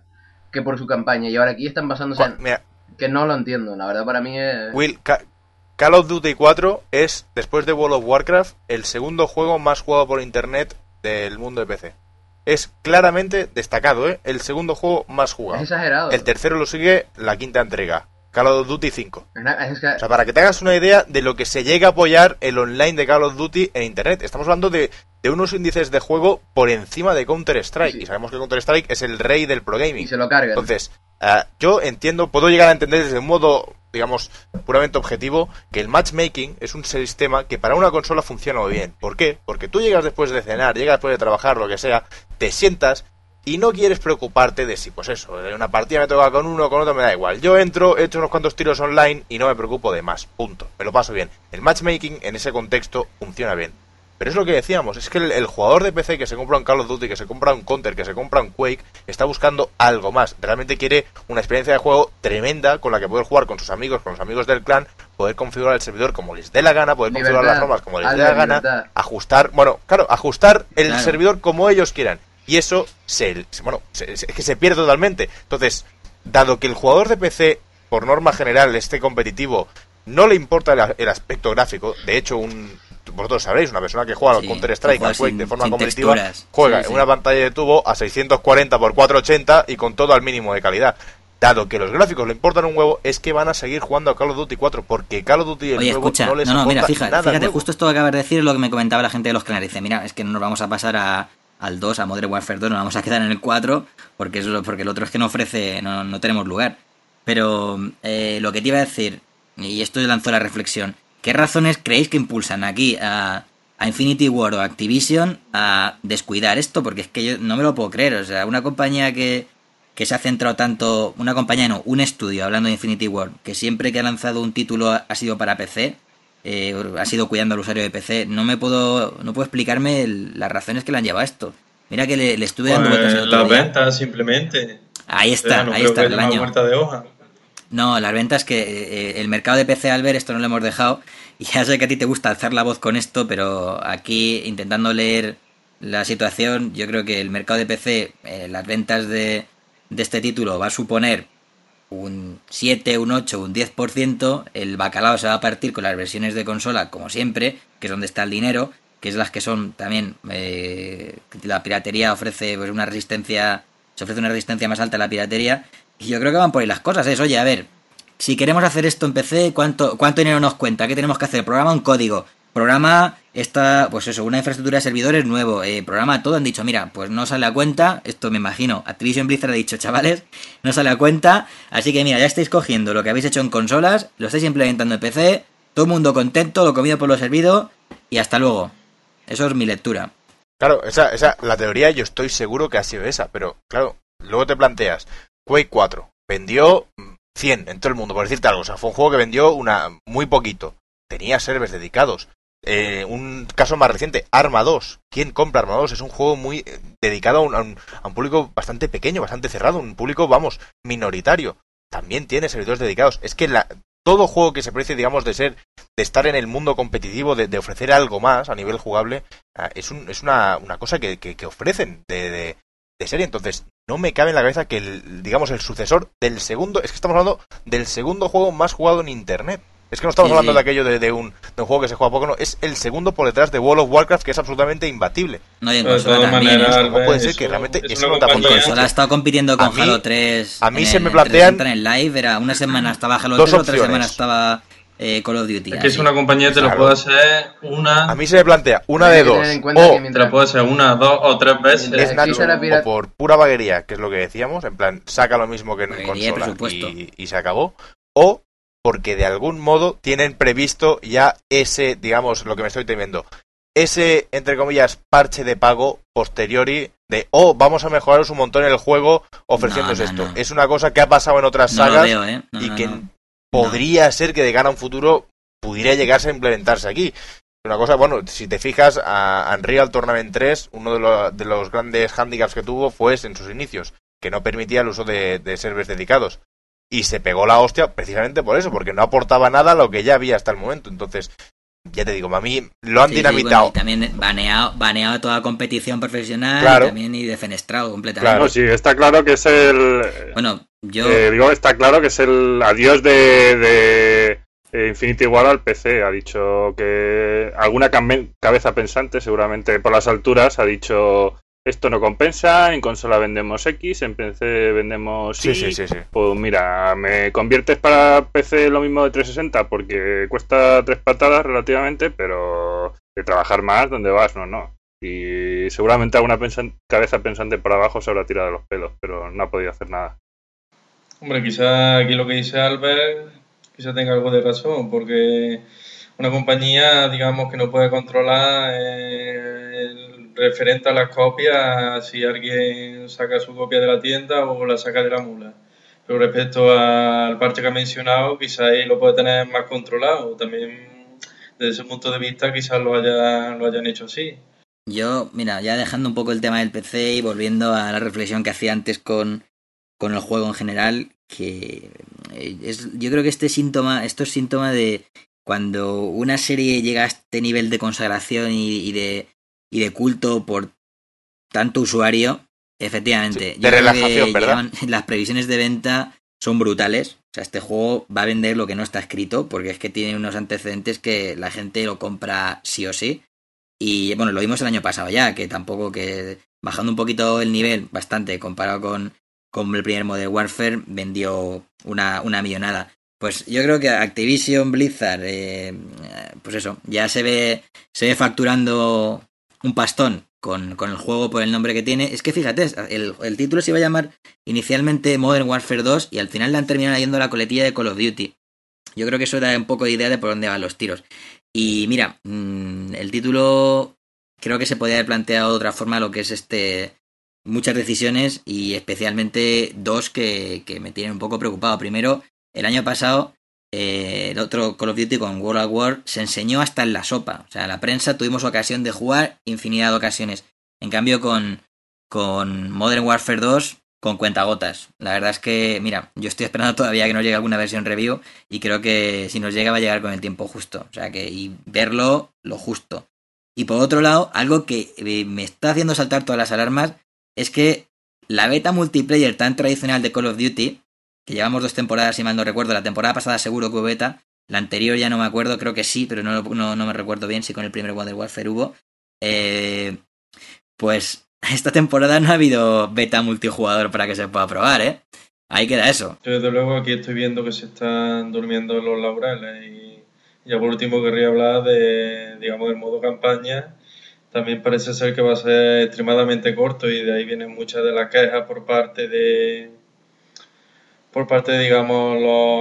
Y ahora aquí están basándose en... Mira, que no lo entiendo, la verdad para mí es... Will, Call of Duty 4 es, después de World of Warcraft, el segundo juego más jugado por internet del mundo de PC. Es claramente destacado, ¿eh? El segundo juego más jugado. Es exagerado. El tercero lo sigue la quinta entrega, Call of Duty 5. Es que... O sea, para que te hagas una idea de lo que se llega a apoyar el online de Call of Duty en internet. Estamos hablando de unos índices de juego por encima de Counter-Strike. Sí. Y sabemos que Counter-Strike es el rey del pro gaming. Y se lo cargan. Entonces, yo entiendo, puedo llegar a entender desde un modo, digamos, puramente objetivo, que el matchmaking es un sistema que para una consola funciona muy bien. ¿Por qué? Porque tú llegas después de cenar, llegas después de trabajar, lo que sea, te sientas y no quieres preocuparte de si, pues eso, de una partida me toca con uno o con otro, me da igual. Yo entro, he hecho unos cuantos tiros online y no me preocupo de más, punto. Me lo paso bien. El matchmaking en ese contexto funciona bien. Pero es lo que decíamos, es que el jugador de PC que se compra un Call of Duty, que se compra un Counter, que se compra un Quake, está buscando algo más. Realmente quiere una experiencia de juego tremenda con la que poder jugar con sus amigos, con los amigos del clan, poder configurar el servidor como les dé la gana, poder configurar las normas como les dé la gana, ajustar el servidor como ellos quieran. Y eso es que se pierde totalmente. Entonces, dado que el jugador de PC, por norma general, esté competitivo, no le importa el aspecto gráfico. De hecho, vosotros sabréis, una persona que juega al Counter-Strike, al Quake de forma competitiva, juega en una pantalla de tubo a 640 x 480 y con todo al mínimo de calidad. Dado que los gráficos le importan un huevo, es que van a seguir jugando a Call of Duty 4, porque Call of Duty no les aporta nada fíjate, nuevo. Justo esto que acabas de decir es lo que me comentaba la gente de los clanes. Dice, mira, es que no nos vamos a pasar al 2, a Modern Warfare 2, nos vamos a quedar en el 4, porque el otro es que no ofrece, no tenemos lugar. Pero lo que te iba a decir, y esto lanzó la reflexión, ¿qué razones creéis que impulsan aquí a Infinity Ward o Activision a descuidar esto? Porque es que yo no me lo puedo creer. O sea, una compañía que se ha centrado tanto... un estudio, hablando de Infinity Ward, que siempre que ha lanzado un título ha sido para PC, ha sido cuidando al usuario de PC. No puedo explicarme las razones que le han llevado a esto. Mira que le estuve dando vueltas el otro día. Las ventas, simplemente. Ahí está, no ahí está el año. Vuelta de hoja. No, las ventas que el mercado de PC, Albert, esto no lo hemos dejado. Y ya sé que a ti te gusta alzar la voz con esto, pero aquí, intentando leer la situación, yo creo que el mercado de PC, las ventas de este título va a suponer un 7, un 8, un 10%. El bacalao se va a partir con las versiones de consola, como siempre, que es donde está el dinero, que es las que son también... la piratería ofrece pues una resistencia... Se ofrece una resistencia más alta a la piratería. Y yo creo que van por ahí las cosas. Oye, a ver, si queremos hacer esto en PC, ¿cuánto dinero nos cuenta? ¿Qué tenemos que hacer? Programa un código. Programa una infraestructura de servidores nuevo. Programa todo. Han dicho, mira, pues no sale a cuenta. Esto me imagino. Activision Blizzard ha dicho, chavales, no sale a cuenta. Así que mira, ya estáis cogiendo lo que habéis hecho en consolas, lo estáis implementando en PC. Todo el mundo contento, lo comido por lo servido. Y hasta luego. Eso es mi lectura. Claro, la teoría yo estoy seguro que ha sido esa, pero claro, luego te planteas, Quake 4 vendió 100 en todo el mundo, por decirte algo, o sea, fue un juego que vendió muy poquito, tenía servers dedicados. Un caso más reciente, Arma 2. ¿Quién compra Arma 2? Es un juego muy dedicado a un público bastante pequeño, bastante cerrado, un público, minoritario. También tiene servidores dedicados. Es que todo juego que se precie, digamos, de estar en el mundo competitivo, de ofrecer algo más a nivel jugable, es una cosa que ofrecen de serie. Entonces, no me cabe en la cabeza que el sucesor del segundo, es que estamos hablando del segundo juego más jugado en internet. Es que no estamos hablando de aquello de un juego que se juega poco, no, es el segundo por detrás de World of Warcraft, que es absolutamente imbatible. No, y en consola también. ¿Cómo puede ser que realmente eso no te aporta? En consola ha estado compitiendo con Halo 3. A mí se me plantean... En el live, una semana estaba Halo 3, otra semana estaba Call of Duty. Es que es una compañía que te lo puede hacer una... A mí se me plantea una de dos. O te lo puede hacer una, 2 o 3 veces. Es Nacho, o por pura vaguería, que es lo que decíamos, en plan, saca lo mismo que en consola y se acabó. O porque de algún modo tienen previsto ya ese, digamos, lo que me estoy temiendo, ese, entre comillas, parche de pago posteriori de, vamos a mejoraros un montón el juego ofreciéndoos esto. Es una cosa que ha pasado en otras sagas podría ser que de cara a un futuro pudiera llegarse a implementarse aquí. Una cosa, bueno, si te fijas, a Unreal Tournament 3, uno de los grandes handicaps que tuvo fue en sus inicios, que no permitía el uso de servers dedicados. Y se pegó la hostia precisamente por eso, porque no aportaba nada a lo que ya había hasta el momento. Entonces, ya te digo, a mí lo han dinamitado. Y también baneado toda competición profesional, claro. Y defenestrado completamente. Claro, sí, está claro que es el... Bueno, yo... está claro que es el adiós de Infinity War al PC. Ha dicho que alguna cabeza pensante, seguramente por las alturas, ha dicho... Esto no compensa, en consola vendemos X, en PC vendemos Y. Sí. Pues mira, me conviertes para PC lo mismo de 360 porque cuesta 3 patadas relativamente, pero de trabajar más, ¿dónde vas? No. Y seguramente alguna cabeza pensante por abajo se habrá tirado de los pelos, pero no ha podido hacer nada. Hombre, quizá aquí lo que dice Albert, quizá tenga algo de razón, porque una compañía, digamos, que no puede controlar referente a las copias, si alguien saca su copia de la tienda o la saca de la mula. Pero respecto al parche que ha mencionado, quizá ahí lo puede tener más controlado. También, desde ese punto de vista, quizás lo hayan hecho así. Yo, mira, ya dejando un poco el tema del PC y volviendo a la reflexión que hacía antes con el juego en general, que yo creo que esto es síntoma de cuando una serie llega a este nivel de consagración y de culto por tanto usuario, efectivamente. Sí, de relajación, ¿verdad? Las previsiones de venta son brutales. O sea, este juego va a vender lo que no está escrito, porque es que tiene unos antecedentes que la gente lo compra sí o sí. Y bueno, lo vimos el año pasado ya, que tampoco que bajando un poquito el nivel, bastante, comparado con el primer Modern Warfare, vendió una millonada. Pues yo creo que Activision Blizzard, pues eso, ya se ve facturando un pastón con el juego por el nombre que tiene. Es que fíjate, el título se iba a llamar inicialmente Modern Warfare 2 y al final le han terminado yendo la coletilla de Call of Duty. Yo creo que eso da un poco de idea de por dónde van los tiros. Y mira, el título creo que se podría haber planteado de otra forma lo que es muchas decisiones y especialmente dos que me tienen un poco preocupado. Primero, el año pasado el otro Call of Duty con World at War se enseñó hasta en la sopa. O sea, la prensa tuvimos ocasión de jugar infinidad de ocasiones. En cambio, con Modern Warfare 2, con cuentagotas. La verdad es que, mira, yo estoy esperando todavía que nos llegue alguna versión review y creo que si nos llega va a llegar con el tiempo justo. O sea, y verlo lo justo. Y por otro lado, algo que me está haciendo saltar todas las alarmas es que la beta multiplayer tan tradicional de Call of Duty, que llevamos 2 temporadas, si mal no recuerdo, la temporada pasada seguro que hubo beta, la anterior ya no me acuerdo, creo que sí, pero no me recuerdo bien si con el primer Modern Warfare hubo, pues esta temporada no ha habido beta multijugador para que se pueda probar, ahí queda eso. Yo desde luego aquí estoy viendo que se están durmiendo los laureles y ya por último querría hablar del modo campaña. También parece ser que va a ser extremadamente corto y de ahí vienen muchas de las quejas por parte digamos,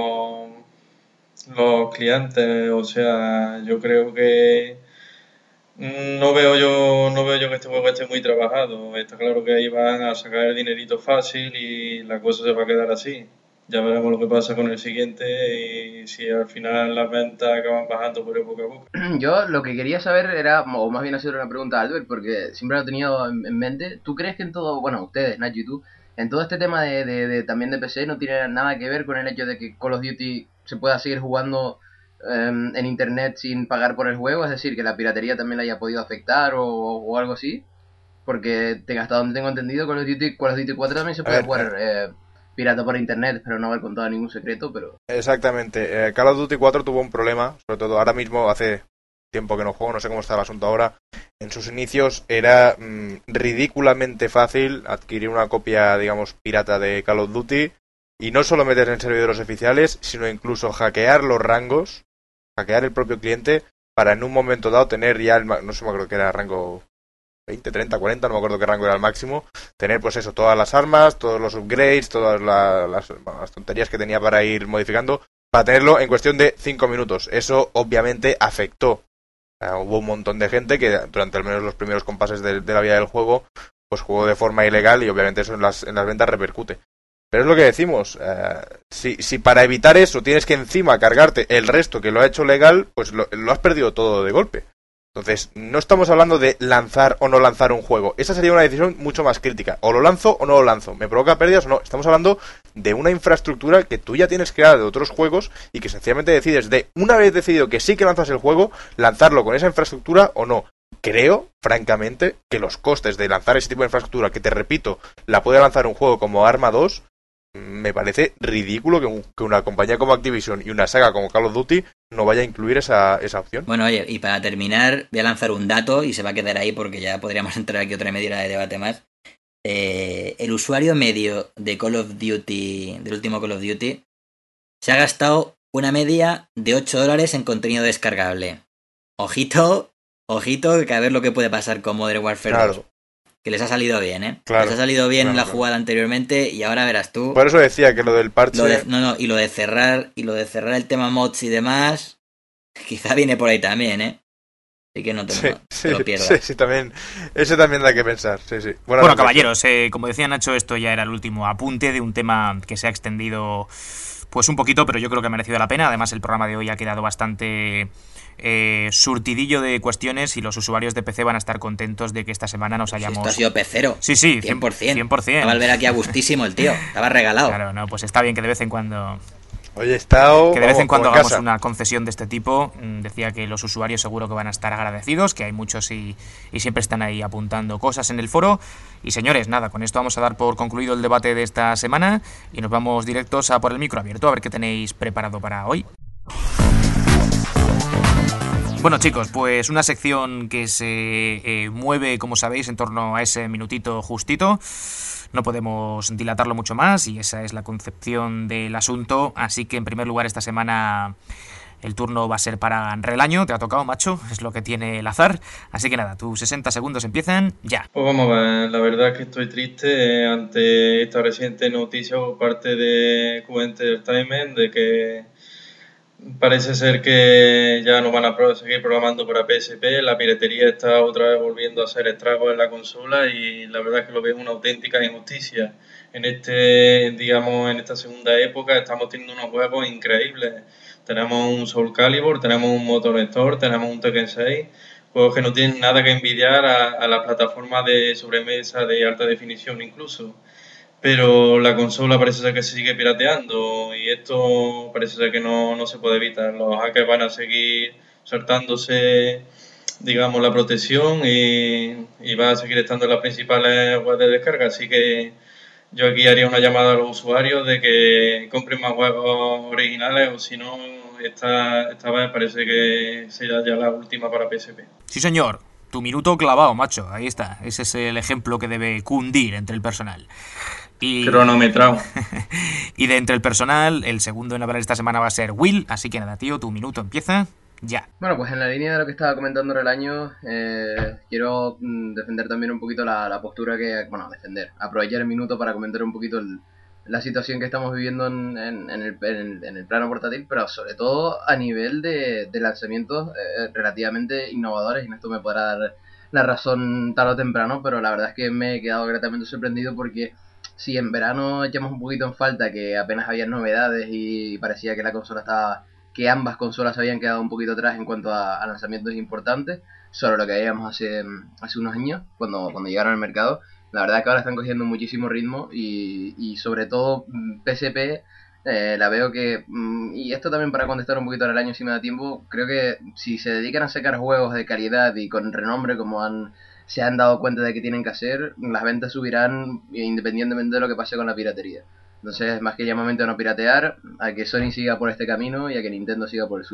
los clientes. O sea, yo creo que no veo yo que este juego esté muy trabajado. Está claro que ahí van a sacar el dinerito fácil y la cosa se va a quedar así. Ya veremos lo que pasa con el siguiente y si al final las ventas acaban bajando por poco a poco. Yo lo que quería saber era, o más bien hacer una pregunta a Albert, porque siempre lo he tenido en mente. ¿Tú crees que en todo, bueno, ustedes, Nacho y tú, en todo este tema también de PC no tiene nada que ver con el hecho de que Call of Duty se pueda seguir jugando en internet sin pagar por el juego? Es decir, que la piratería también le haya podido afectar o algo así. Porque hasta donde tengo entendido, Call of Duty 4 también se puede jugar pirata por internet, pero no haber contado ningún secreto, pero... Exactamente. Call of Duty 4 tuvo un problema, sobre todo ahora mismo, hace tiempo que no juego, no sé cómo está el asunto ahora. En sus inicios era ridículamente fácil adquirir una copia, digamos, pirata de Call of Duty y no solo meterse en servidores oficiales, sino incluso hackear los rangos hackear el propio cliente para en un momento dado tener ya no sé, me acuerdo que era rango 20, 30, 40, no me acuerdo qué rango era el máximo, tener pues eso, todas las armas, todos los upgrades, todas las tonterías que tenía para ir modificando, para tenerlo en cuestión de 5 minutos. Eso obviamente afectó. Hubo un montón de gente que durante al menos los primeros compases de la vida del juego, pues jugó de forma ilegal y obviamente eso en las ventas repercute. Pero es lo que decimos, si para evitar eso tienes que encima cargarte el resto que lo ha hecho legal, pues lo has perdido todo de golpe. Entonces, no estamos hablando de lanzar o no lanzar un juego. Esa sería una decisión mucho más crítica. O lo lanzo o no lo lanzo. ¿Me provoca pérdidas o no? Estamos hablando de una infraestructura que tú ya tienes creada de otros juegos y que sencillamente decides de, una vez decidido que sí que lanzas el juego, lanzarlo con esa infraestructura o no. Creo, francamente, que los costes de lanzar ese tipo de infraestructura, que te repito, la puede lanzar un juego como Arma 2, me parece ridículo que una compañía como Activision y una saga como Call of Duty no vaya a incluir esa opción. Bueno, oye, y para terminar, voy a lanzar un dato y se va a quedar ahí porque ya podríamos entrar aquí otra media hora de debate más. El usuario medio de Call of Duty, del último Call of Duty, se ha gastado una media de $8 en contenido descargable. Ojito, que a ver lo que puede pasar con Modern Warfare 2. Que les ha salido bien, ¿eh? Claro, les ha salido bien la jugada anteriormente y ahora verás tú. Por eso decía que lo del parche... y lo de cerrar el tema mods y demás, quizá viene por ahí también, ¿eh? Así que no te lo pierdas. Sí, también. Eso también da que pensar, sí. Bueno, caballeros, como decía Nacho, esto ya era el último apunte de un tema que se ha extendido pues un poquito, pero yo creo que ha merecido la pena. Además, el programa de hoy ha quedado bastante... surtidillo de cuestiones y los usuarios de PC van a estar contentos de que esta semana nos hayamos... Esto ha sido pecero. Sí, 100%. Va a volver aquí a gustísimo el tío. Estaba regalado. Claro, no, pues está bien que de vez en cuando... Oye, que de vez en cuando hagamos una concesión de este tipo. Decía que los usuarios seguro que van a estar agradecidos, que hay muchos y siempre están ahí apuntando cosas en el foro. Y señores, nada, con esto vamos a dar por concluido el debate de esta semana y nos vamos directos a por el micro abierto a ver qué tenéis preparado para hoy. Bueno, chicos, pues una sección que se mueve, como sabéis, en torno a ese minutito justito. No podemos dilatarlo mucho más y esa es la concepción del asunto. Así que, en primer lugar, esta semana el turno va a ser para Relaño. Te ha tocado, macho, es lo que tiene el azar. Así que nada, tus 60 segundos empiezan ya. Pues vamos a ver, la verdad es que estoy triste ante esta reciente noticia por parte de QT Entertainment de que parece ser que ya no van a seguir programando para PSP. La piratería está otra vez volviendo a hacer estragos en la consola y la verdad es que lo veo una auténtica injusticia. En esta segunda época estamos teniendo unos juegos increíbles. Tenemos un Soul Calibur, tenemos un Motor Store, tenemos un Tekken 6, juegos que no tienen nada que envidiar a las plataformas de sobremesa de alta definición incluso. Pero la consola parece ser que se sigue pirateando y esto parece ser que no se puede evitar. Los hackers van a seguir saltándose, digamos, la protección y va a seguir estando en las principales webs de descarga. Así que yo aquí haría una llamada a los usuarios de que compren más juegos originales o si no, esta vez parece que será ya la última para PSP. Sí, señor. Tu minuto clavado, macho. Ahí está. Ese es el ejemplo que debe cundir entre el personal. Cronometrado. Y de entre el personal, el segundo en hablar esta semana va a ser Will. Así que nada, tío, tu minuto empieza ya. Bueno, pues en la línea de lo que estaba comentando Relaño, quiero defender también un poquito la postura aprovechar el minuto para comentar un poquito la situación que estamos viviendo en el plano portátil, pero sobre todo a nivel de lanzamientos relativamente innovadores, y en esto me podrá dar la razón tarde o temprano, pero la verdad es que me he quedado gratamente sorprendido porque si en verano echamos un poquito en falta que apenas había novedades y parecía que ambas consolas habían quedado un poquito atrás en cuanto a lanzamientos importantes, sobre lo que veíamos hace unos años cuando llegaron al mercado. La verdad es que ahora están cogiendo muchísimo ritmo y sobre todo PSP la veo que, y esto también para contestar un poquito al año si me da tiempo, creo que si se dedican a sacar juegos de calidad y con renombre como se han dado cuenta de que tienen que hacer, las ventas subirán independientemente de lo que pase con la piratería. Entonces, más que llamamiento a no piratear, a que Sony siga por este camino y a que Nintendo siga por el suyo.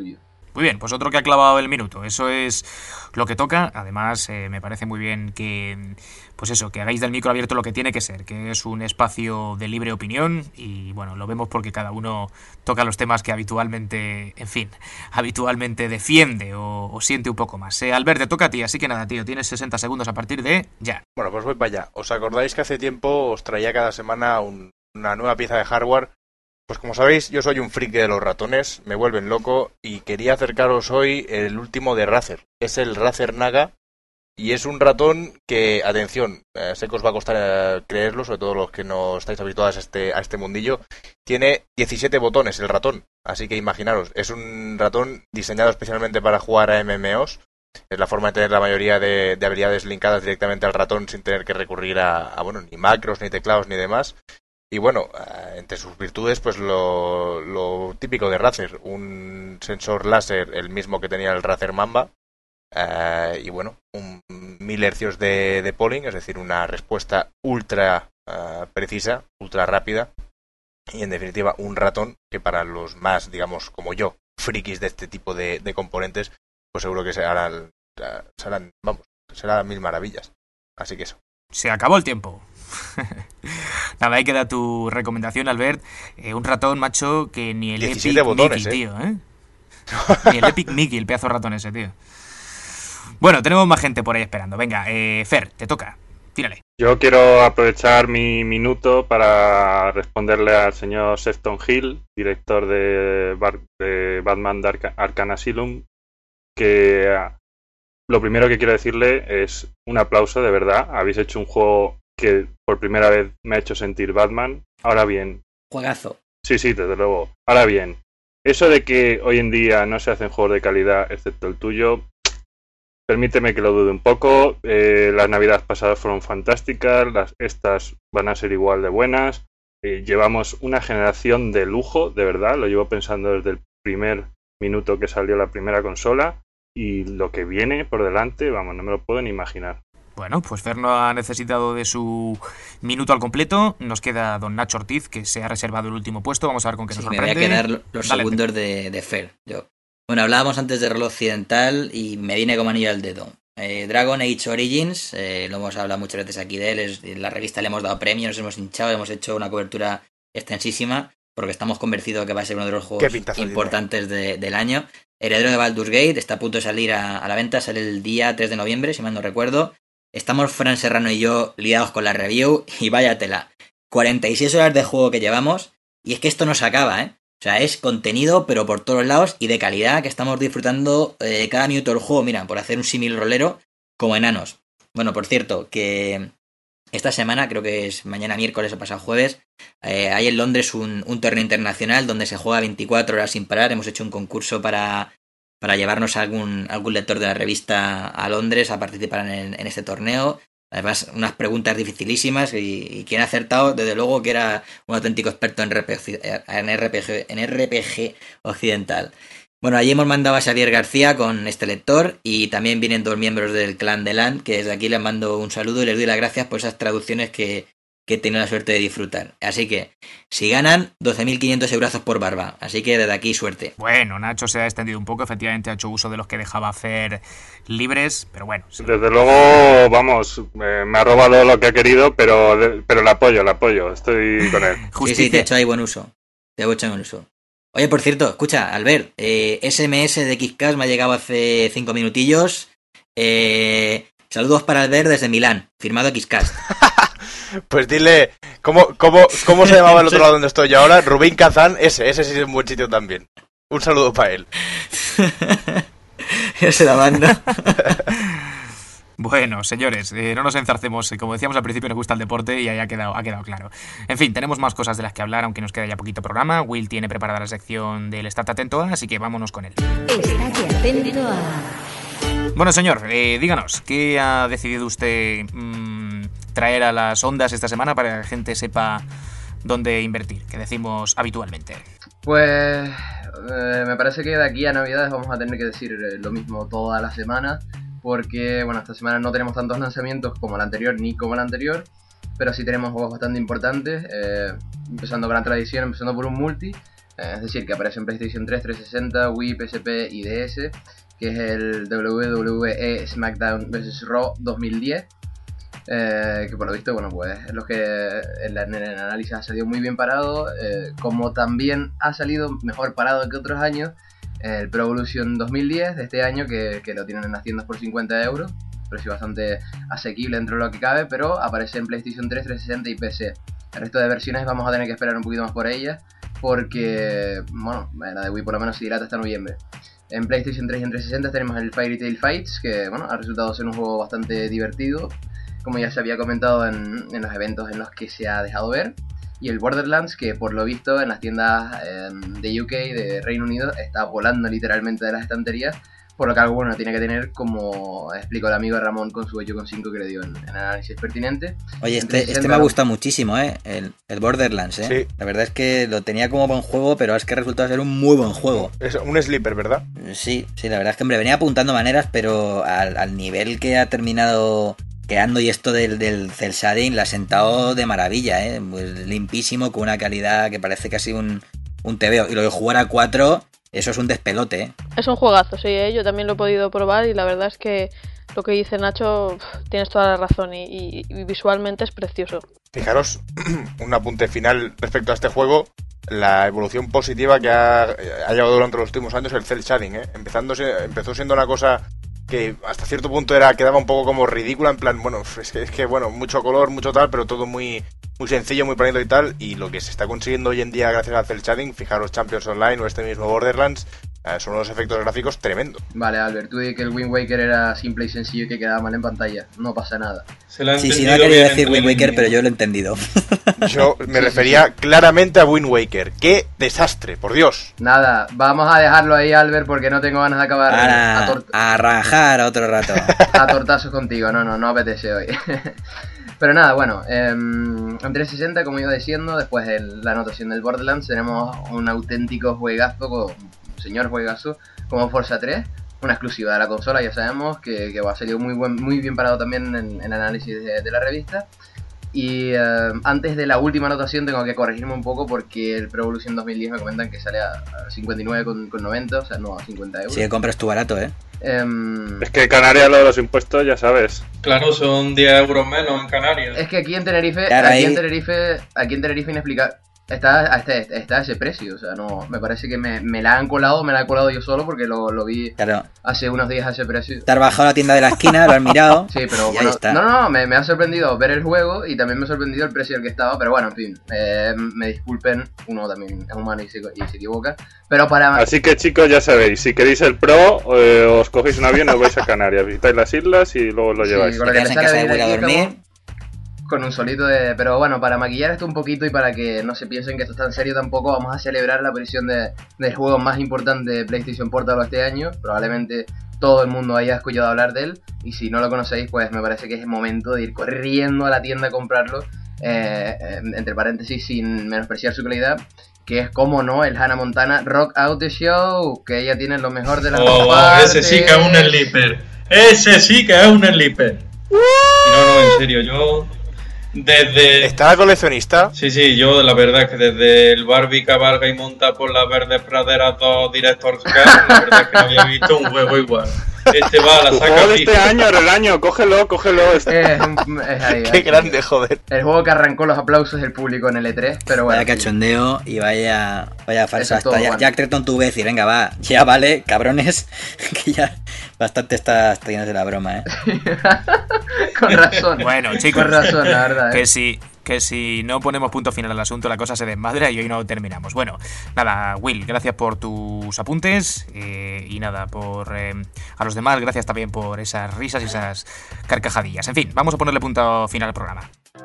Muy bien, pues otro que ha clavado el minuto. Eso es lo que toca. Además, me parece muy bien que, pues eso, que hagáis del micro abierto lo que tiene que ser, que es un espacio de libre opinión y, bueno, lo vemos porque cada uno toca los temas que habitualmente, en fin, habitualmente defiende o siente un poco más. Albert, te toca a ti, así que nada, tío, tienes 60 segundos a partir de ya. Bueno, pues voy para allá. ¿Os acordáis que hace tiempo os traía cada semana una nueva pieza de hardware? Pues como sabéis, yo soy un friki de los ratones, me vuelven loco y quería acercaros hoy el último de Razer. Es el Razer Naga y es un ratón que, atención, sé que os va a costar creerlo, sobre todo los que no estáis habituados a este mundillo, tiene 17 botones el ratón, así que imaginaros, es un ratón diseñado especialmente para jugar a MMOs. Es la forma de tener la mayoría de habilidades linkadas directamente al ratón sin tener que recurrir a bueno, ni macros, ni teclados, ni demás. Y bueno, entre sus virtudes, pues lo típico de Razer, un sensor láser, el mismo que tenía el Razer Mamba, y bueno, 1000 hercios de polling, es decir, una respuesta ultra precisa, ultra rápida, y en definitiva un ratón que para los más, digamos, como yo, frikis de este tipo de componentes, pues seguro que serán mil maravillas. Así que eso. Se acabó el tiempo. Nada, ahí queda tu recomendación, Albert. Un ratón, macho, que ni el Epic botones, Mickey, tío, Ni el Epic Mickey, el pedazo de ratón ese, tío. Bueno, tenemos más gente por ahí esperando. Venga, Fer, te toca. Tírale. Yo quiero aprovechar mi minuto para responderle al señor Sefton Hill, director de Batman Arkham Asylum, que lo primero que quiero decirle es un aplauso, de verdad. Habéis hecho un juego que por primera vez me ha hecho sentir Batman. Ahora bien... Juegazo. Sí, desde luego. Ahora bien, eso de que hoy en día no se hacen juegos de calidad, excepto el tuyo, permíteme que lo dude un poco. Las navidades pasadas fueron fantásticas, estas van a ser igual de buenas. Llevamos una generación de lujo, de verdad, lo llevo pensando desde el primer minuto que salió la primera consola, y lo que viene por delante, vamos, no me lo puedo ni imaginar. Bueno, pues Fer no ha necesitado de su minuto al completo. Nos queda don Nacho Ortiz, que se ha reservado el último puesto. Vamos a ver con qué nos sorprende. Me voy a quedar los segundos de Fer. Bueno, hablábamos antes de reloj occidental y me viene como anillo al dedo. Dragon Age Origins, lo hemos hablado muchas veces aquí de él. En la revista le hemos dado premios, nos hemos hinchado, hemos hecho una cobertura extensísima porque estamos convencidos que va a ser uno de los juegos importantes del año. Heredero de Baldur's Gate está a punto de salir a la venta, sale el día 3 de noviembre, si mal no recuerdo. Estamos Fran Serrano y yo liados con la review y vaya tela. 46 horas de juego que llevamos y es que esto no se acaba, O sea, es contenido pero por todos lados y de calidad que estamos disfrutando cada minuto del juego. Mira, por hacer un símil rolero como enanos. Bueno, por cierto, que esta semana, creo que es mañana miércoles o pasado jueves, hay en Londres un torneo internacional donde se juega 24 horas sin parar. Hemos hecho un concurso para llevarnos a algún lector de la revista a Londres a participar en este torneo. Además, unas preguntas dificilísimas y quien ha acertado, desde luego, que era un auténtico experto en RPG occidental. Bueno, allí hemos mandado a Xavier García con este lector y también vienen 2 miembros del clan de LAN, que desde aquí les mando un saludo y les doy las gracias por esas traducciones que he tenido la suerte de disfrutar. Así que, si ganan, 12.500 eurazos por barba. Así que desde aquí, suerte. Bueno, Nacho se ha extendido un poco, efectivamente ha hecho uso de los que dejaba hacer libres, pero bueno. Sí. Desde luego, vamos, me ha robado lo que ha querido, pero le apoyo, estoy con él. Sí, te he hecho ahí buen uso. Oye, por cierto, escucha, Albert, SMS de XCast me ha llegado hace 5 minutillos. Saludos para Albert desde Milán, firmado XCast. Pues dile, ¿cómo se llamaba el otro lado donde estoy yo ahora? Rubín Kazán, ese sí es un buen sitio también. Un saludo para él. Yo se la mando. Bueno, señores, no nos enzarcemos. Como decíamos al principio, nos gusta el deporte y ahí ha quedado claro. En fin, tenemos más cosas de las que hablar, aunque nos queda ya poquito programa. Will tiene preparada la sección del Estate Atento A, así que vámonos con él. Estate Atento A. Bueno, señor, díganos, ¿qué ha decidido usted traer a las ondas esta semana para que la gente sepa dónde invertir, que decimos habitualmente? Pues me parece que de aquí a Navidades vamos a tener que decir lo mismo toda la semana, porque bueno, esta semana no tenemos tantos lanzamientos como la anterior ni como la anterior, pero sí tenemos juegos bastante importantes, empezando con la tradición, empezando por un multi, es decir, que aparece en PlayStation 3, 360, Wii, PSP y DS, que es el WWE SmackDown vs. Raw 2010. Que por lo visto, bueno, pues es lo que en el análisis ha salido muy bien parado, como también ha salido mejor parado que otros años el Pro Evolution 2010 de este año, que lo tienen en las tiendas por 50 euros, precio bastante asequible dentro de lo que cabe, pero aparece en PlayStation 3, 360 y PC. El resto de versiones vamos a tener que esperar un poquito más por ellas, porque, bueno, la de Wii por lo menos se dilata hasta noviembre. En PlayStation 3 y en 360 tenemos el Fairy Tail Fights, que bueno, ha resultado ser un juego bastante divertido, como ya se había comentado en los eventos en los que se ha dejado ver. Y el Borderlands, que por lo visto en las tiendas de UK, de Reino Unido, está volando literalmente de las estanterías, por lo que algo bueno tiene que tener, como explicó el amigo Ramón con su 8,5 que le dio en análisis pertinente. Oye, este me ha gustado muchísimo, el Borderlands, Sí. La verdad es que lo tenía como buen juego, pero es que ha resultado ser un muy buen juego. Es un sleeper, ¿verdad? Sí, la verdad es que, hombre, venía apuntando maneras, pero al nivel que ha terminado quedando, y esto del cel shading la ha sentado de maravilla, pues limpísimo, con una calidad que parece casi un TVO. Y lo de jugar a 4, eso es un despelote, Es un juegazo, sí, yo también lo he podido probar y la verdad es que lo que dice Nacho, tienes toda la razón y visualmente es precioso. Fijaros, un apunte final respecto a este juego, la evolución positiva que ha llevado durante los últimos años el cel shading, empezó siendo una cosa que hasta cierto punto quedaba un poco como ridícula, en plan, bueno, es que bueno, mucho color, mucho tal, pero todo muy sencillo, muy bonito y tal, y lo que se está consiguiendo hoy en día gracias al cel shading, fijaros Champions Online o este mismo Borderlands, son unos efectos gráficos tremendos. Vale, Albert, tú di que el Wind Waker era simple y sencillo y que quedaba mal en pantalla, no pasa nada. Sí, no ha querido decir Wind Waker, pero yo lo he entendido. Yo me refería claramente a Wind Waker. ¡Qué desastre, por Dios! Nada, vamos a dejarlo ahí, Albert, porque no tengo ganas de acabar a rajar otro rato. A tortazos contigo, no apetece hoy. Pero nada, bueno, en 360, como iba diciendo, después de la anotación del Borderlands, tenemos un auténtico juegazo, señor juegazo, como Forza 3, una exclusiva de la consola, ya sabemos, que ha salido muy bien parado también en análisis de la revista. Y antes de la última anotación tengo que corregirme un poco, porque el Pro Evolution 2010 me comentan que sale a 59,90, o sea, no a 50 euros. Sí, que compras tú barato, Es que Canarias, lo de los impuestos, ya sabes. Claro, son 10 euros menos en Canarias. Es que aquí en Tenerife, claro, aquí en Tenerife inexplicable. Está a ese precio, o sea, no, me parece que me la he colado yo solo, porque lo vi hace unos días a ese precio. Te has bajado a la tienda de la esquina, lo has mirado. Sí, pero bueno, no, me ha sorprendido ver el juego y también me ha sorprendido el precio al que estaba, pero bueno, en fin, me disculpen, uno también es humano y se equivoca, pero para... Así que chicos, ya sabéis, si queréis el Pro, os cogéis un avión y os vais a Canarias, visitáis las islas y luego lo lleváis. Con lo que me sale de a dormir. Con un solito pero bueno, para maquillar esto un poquito y para que no se piensen que esto está en serio tampoco, vamos a celebrar la aparición del juego más importante de PlayStation Portable este año. Probablemente todo el mundo haya escuchado hablar de él, y si no lo conocéis, pues me parece que es el momento de ir corriendo a la tienda a comprarlo, entre paréntesis, sin menospreciar su calidad, que es, como no, el Hannah Montana Rock Out the Show, que ella tiene lo mejor de las dos partes. Ese sí que es un sleeper. Ese sí que es un sleeper. Y no, en serio, yo... ¿Está coleccionista? Sí, yo la verdad es que desde el Barbie cabalga y monta por las verdes praderas 2 Director's Cut, la verdad es que no había visto un juego igual. Este va, la saca de este año, el año, cógelo. Es ahí, qué grande, joder. El juego que arrancó los aplausos del público en el E3, pero bueno. Vaya cachondeo y vaya falsa hasta ya. Jack Tretton tuve que decir, venga, va, ya vale, cabrones, que ya bastante está yendo de la broma, Con razón. Bueno, chicos, con razón, la verdad, que si no ponemos punto final al asunto, la cosa se desmadra y hoy no terminamos. Bueno, nada, Will, gracias por tus apuntes, y nada, a los demás, gracias también por esas risas y esas carcajadillas. En fin, vamos a ponerle punto final al programa.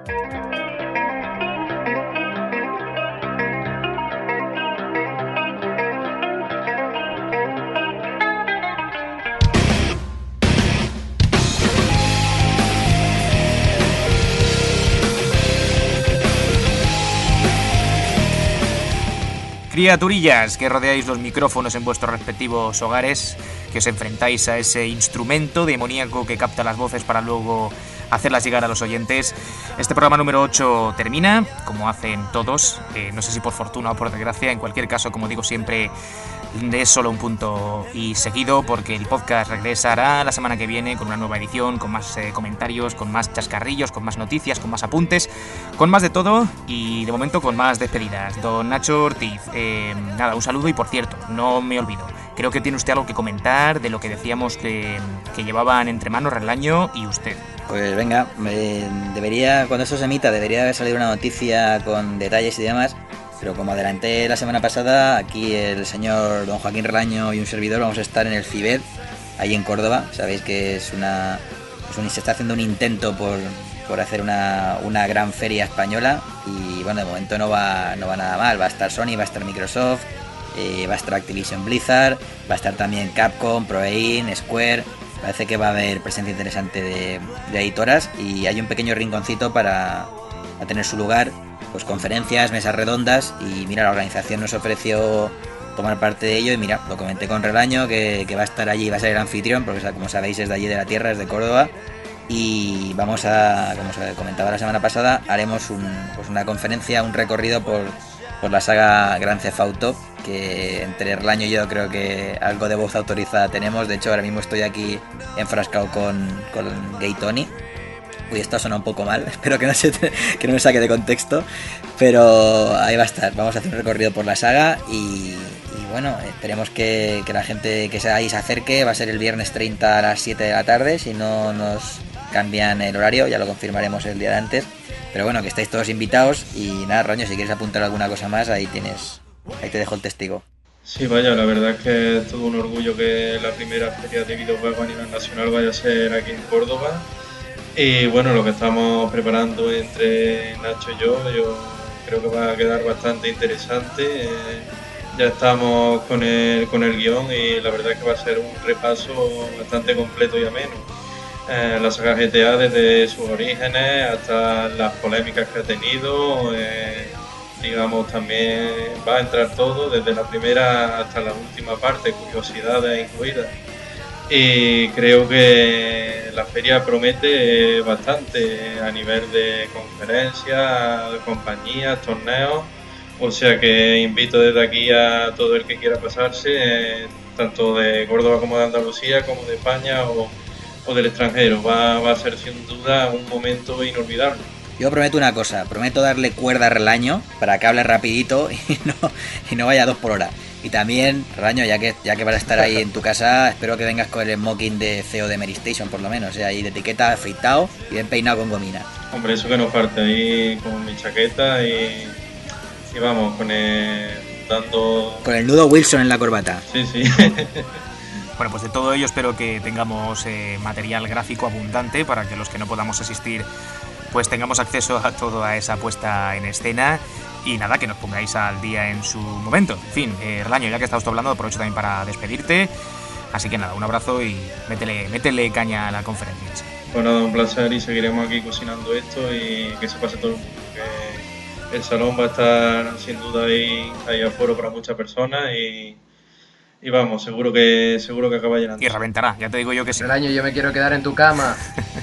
Criaturillas que rodeáis los micrófonos en vuestros respectivos hogares, que os enfrentáis a ese instrumento demoníaco que capta las voces para luego hacerlas llegar a los oyentes. Este programa número 8 termina, como hacen todos, no sé si por fortuna o por desgracia. En cualquier caso, como digo siempre, es solo un punto y seguido, porque el podcast regresará la semana que viene con una nueva edición, con más comentarios, con más chascarrillos, con más noticias, con más apuntes, con más de todo y de momento con más despedidas. Don Nacho Ortiz, nada, un saludo y por cierto, no me olvido, creo que tiene usted algo que comentar de lo que decíamos que llevaban entre manos Relaño y usted. Pues venga, debería, cuando esto se emita, debería haber salido una noticia con detalles y demás. Pero como adelanté la semana pasada, aquí el señor don Joaquín Relaño y un servidor vamos a estar en el CIBED, ahí en Córdoba. Sabéis que se está haciendo un intento por hacer una gran feria española y bueno, de momento no va nada mal. Va a estar Sony, va a estar Microsoft, va a estar Activision Blizzard, va a estar también Capcom, Proein, Square. Parece que va a haber presencia interesante de editoras y hay un pequeño rinconcito para tener su lugar. Pues conferencias, mesas redondas y mira, la organización nos ofreció tomar parte de ello y mira, lo comenté con Relaño que va a estar allí, va a ser el anfitrión porque como sabéis es de allí de la tierra, es de Córdoba y vamos a, como se comentaba la semana pasada, haremos una conferencia, un recorrido por la saga Grand Theft Auto, que entre Relaño y yo creo que algo de voz autorizada tenemos. De hecho ahora mismo estoy aquí enfrascado con Gay Tony. Uy, esto suena un poco mal, espero que no me saque de contexto, pero ahí va a estar, vamos a hacer un recorrido por la saga y bueno, esperemos que la gente que ahí se acerque. Va a ser el viernes 30 a las 7 de la tarde, si no nos cambian el horario, ya lo confirmaremos el día de antes, pero bueno, que estáis todos invitados y nada, Raño, si quieres apuntar alguna cosa más, ahí te dejo el testigo. Sí, vaya, la verdad es que es todo un orgullo que la primera feria de videojuegos a nivel nacional vaya a ser aquí en Córdoba. Y bueno, lo que estamos preparando entre Nacho y yo creo que va a quedar bastante interesante. Ya estamos con el guión y la verdad es que va a ser un repaso bastante completo y ameno. La saga GTA desde sus orígenes hasta las polémicas que ha tenido, digamos, también va a entrar todo desde la primera hasta la última parte, curiosidades incluidas. Y creo que la feria promete bastante a nivel de conferencias, compañías, torneos, o sea que invito desde aquí a todo el que quiera pasarse, tanto de Córdoba como de Andalucía, como de España o del extranjero. Va a ser sin duda un momento inolvidable. Yo prometo una cosa, prometo darle cuerda a Relaño para que hable rapidito y no vaya a 2 por hora. Y también, Relaño, ya que vas a estar ahí en tu casa, espero que vengas con el smoking de CEO de Mary Station, por lo menos, ahí de etiqueta, afeitado y bien peinado con gomina. Hombre, eso que nos falta, ahí con mi chaqueta y vamos, con el nudo Wilson en la corbata. Sí. Bueno, pues de todo ello espero que tengamos material gráfico abundante para que los que no podamos asistir pues tengamos acceso a toda esa puesta en escena y nada, que nos pongáis al día en su momento. En fin, Relaño, ya que estamos hablando, aprovecho también para despedirte, así que nada, un abrazo y métele caña a la conferencia. Pues nada, un placer y seguiremos aquí cocinando esto y que se pase todo el mundo, que el salón va a estar sin duda ahí aforo para muchas personas y vamos, seguro que acaba llenando. Y reventará, ya te digo yo que sí. Relaño, yo me quiero quedar en tu cama.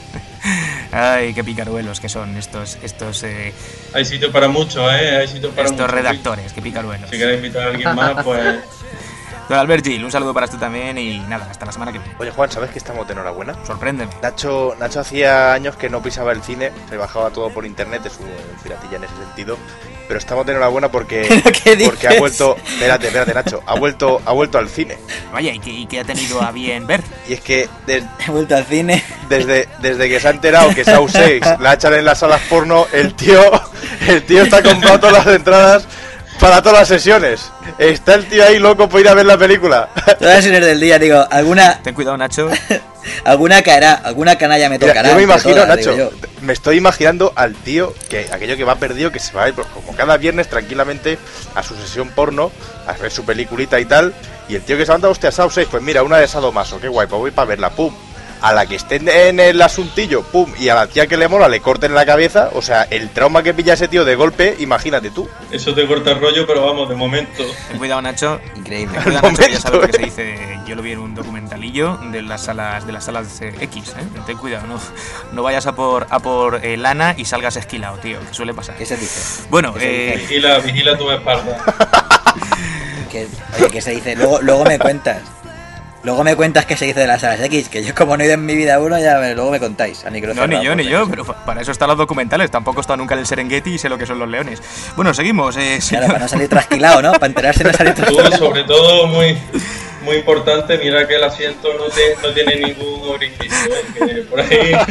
Ay, qué picaruelos que son estos hay sitio para mucho, hay sitio para estos mucho, redactores, qué picaruelos. Si quieres invitar a alguien más, pues... Don Albert Gil, un saludo para tú también y nada, hasta la semana que viene. Oye, Juan, ¿sabes que estamos de enhorabuena? Sorpréndeme. Nacho hacía años que no pisaba el cine, se bajaba todo por internet, es un piratilla en ese sentido, pero estamos de enhorabuena porque ha vuelto... Espérate, Nacho, ha vuelto al cine. Vaya, ¿y qué ha tenido a bien ver? Y es que... He vuelto al cine. Desde que se ha enterado que Saw 6 la echan en las salas porno, el tío está comprando todas las entradas para todas las sesiones. Está el tío ahí loco por ir a ver la película. Todas las sesiones del día, digo, alguna... Ten cuidado, Nacho. Alguna caerá, alguna canalla me tocará. Yo me imagino, todas, Nacho, me estoy imaginando al tío que aquello que va perdido, que se va a ir como cada viernes tranquilamente a su sesión porno, a ver su peliculita y tal, y el tío que se ha mandado, hostia, Saw 6, pues mira, una de sadomaso, qué guay, pues voy para verla, pum. a la que esté en el asuntillo, pum, y a la tía que le mola le corten la cabeza, o sea, el trauma que pilla ese tío de golpe, imagínate tú. Eso te corta el rollo, pero vamos, de momento. Ten cuidado, Nacho. Increíble. Ten cuidado, Nacho, que ya sabes lo que se dice. Yo lo vi en un documentalillo de las salas X, ¿eh? Ten cuidado, no vayas a por lana y salgas esquilado, tío, que suele pasar. ¿Qué se dice? Bueno, vigila tu espalda. Oye, ¿qué se dice? Luego me cuentas. Luego me cuentas qué se dice de las salas X, que yo como no he ido en mi vida uno, ya luego me contáis. A micrófono. No, ni yo, pero para eso están los documentales. Tampoco he estado nunca en el Serengeti y sé lo que son los leones. Bueno, seguimos. Claro, para no salir trasquilado, ¿no? Para enterarse no salir trasquilado. Tú, sobre todo, muy importante, mira que el asiento no tiene ningún orificio, que por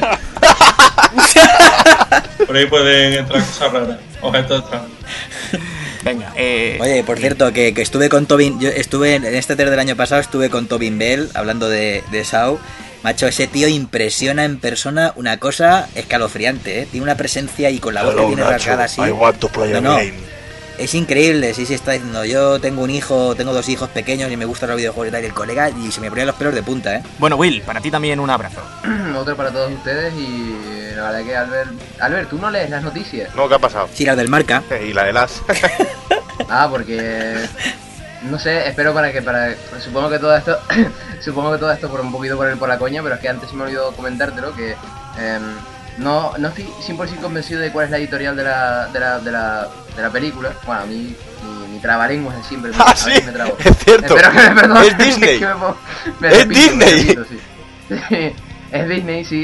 ahí pueden entrar cosas raras, objetos extraños. Venga, Oye, por cierto, que estuve con Tobin. Yo estuve en este ter del año pasado, estuve con Tobin Bell hablando de Saw. Macho, ese tío impresiona en persona una cosa escalofriante, ¿eh? Tiene una presencia y con la voz que tiene rasgada así. No. Es increíble, sí, está diciendo. Yo tengo tengo 2 hijos pequeños y me gustan los videojuegos y tal, y el colega, y se me ponían los pelos de punta, ¿eh? Bueno, Will, para ti también un abrazo. Otro para todos ustedes y la verdad que Albert, ¿tú no lees las noticias? No, ¿qué ha pasado? Sí, la del Marca. Y la de las... porque... No sé, espero supongo que todo esto por un poquito por la coña, pero es que antes se me olvidó comentártelo, que no estoy 100% convencido de cuál es la editorial de la película. Bueno, a mí mi trabalenguas es siempre. Sí, me trabo. es cierto. Espero que me perdonen. Es Disney. Es Disney. Sí. Es Disney, sí.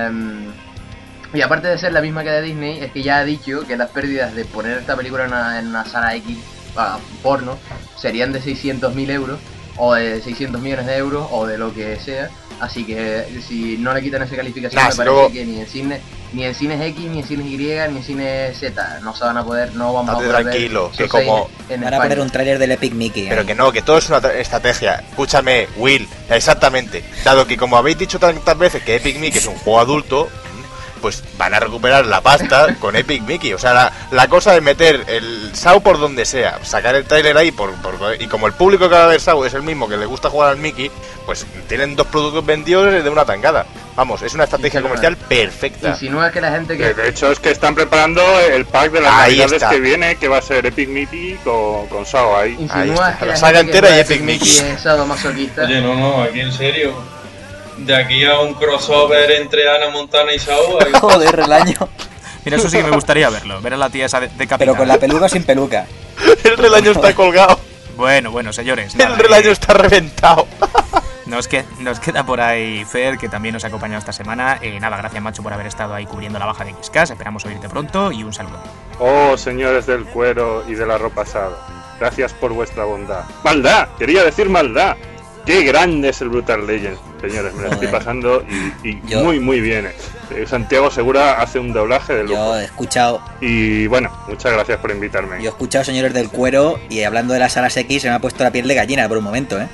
Y aparte de ser la misma que de Disney, es que ya ha dicho que las pérdidas de poner esta película en una sala X porno serían de 600.000 euros o de 600 millones de euros o de lo que sea. Así que si no le quitan esa calificación, me parece que ni en cines X, ni en cines Y, ni en cines Z no vamos a poder tranquilo, ver que como van a poner un tráiler del Epic Mickey. Pero que todo es una estrategia. Escúchame, Will, exactamente. Dado que como habéis dicho tantas veces que Epic Mickey es un juego adulto, pues van a recuperar la pasta con Epic Mickey. O sea, la cosa de meter el Saw por donde sea, sacar el tráiler ahí y como el público que va a ver Saw es el mismo que le gusta jugar al Mickey, pues tienen 2 productos vendidos de una tangada. Vamos, es una estrategia comercial perfecta. Insinúa que la gente que... De hecho es que están preparando el pack de las navidades que viene, que va a ser Epic Mickey con Saw ahí. Insinúa que la saga entera y Epic Mickey es sadomasoquista. Oye, no, aquí en serio. De aquí a un crossover entre Ana Montana y Saw. Joder, el año. Mira, eso sí que me gustaría verlo. Ver a la tía esa decapitada. Pero con la peluca o sin peluca. El relaño está colgado. Bueno, señores. El relaño está reventado. Nos queda por ahí Fer, que también nos ha acompañado esta semana. Nada, gracias, macho, por haber estado ahí cubriendo la baja de XCast. Esperamos oírte pronto y un saludo. Oh, señores del cuero y de la ropa asada, gracias por vuestra bondad. ¡Maldad! Quería decir maldad. ¡Qué grande es el Brutal Legends! Señores, me la estoy pasando y muy bien. Santiago Segura hace un doblaje de lujo. Yo he escuchado... Y bueno, muchas gracias por invitarme. Yo he escuchado Señores del Cuero y hablando de las salas X se me ha puesto la piel de gallina por un momento, ¿eh?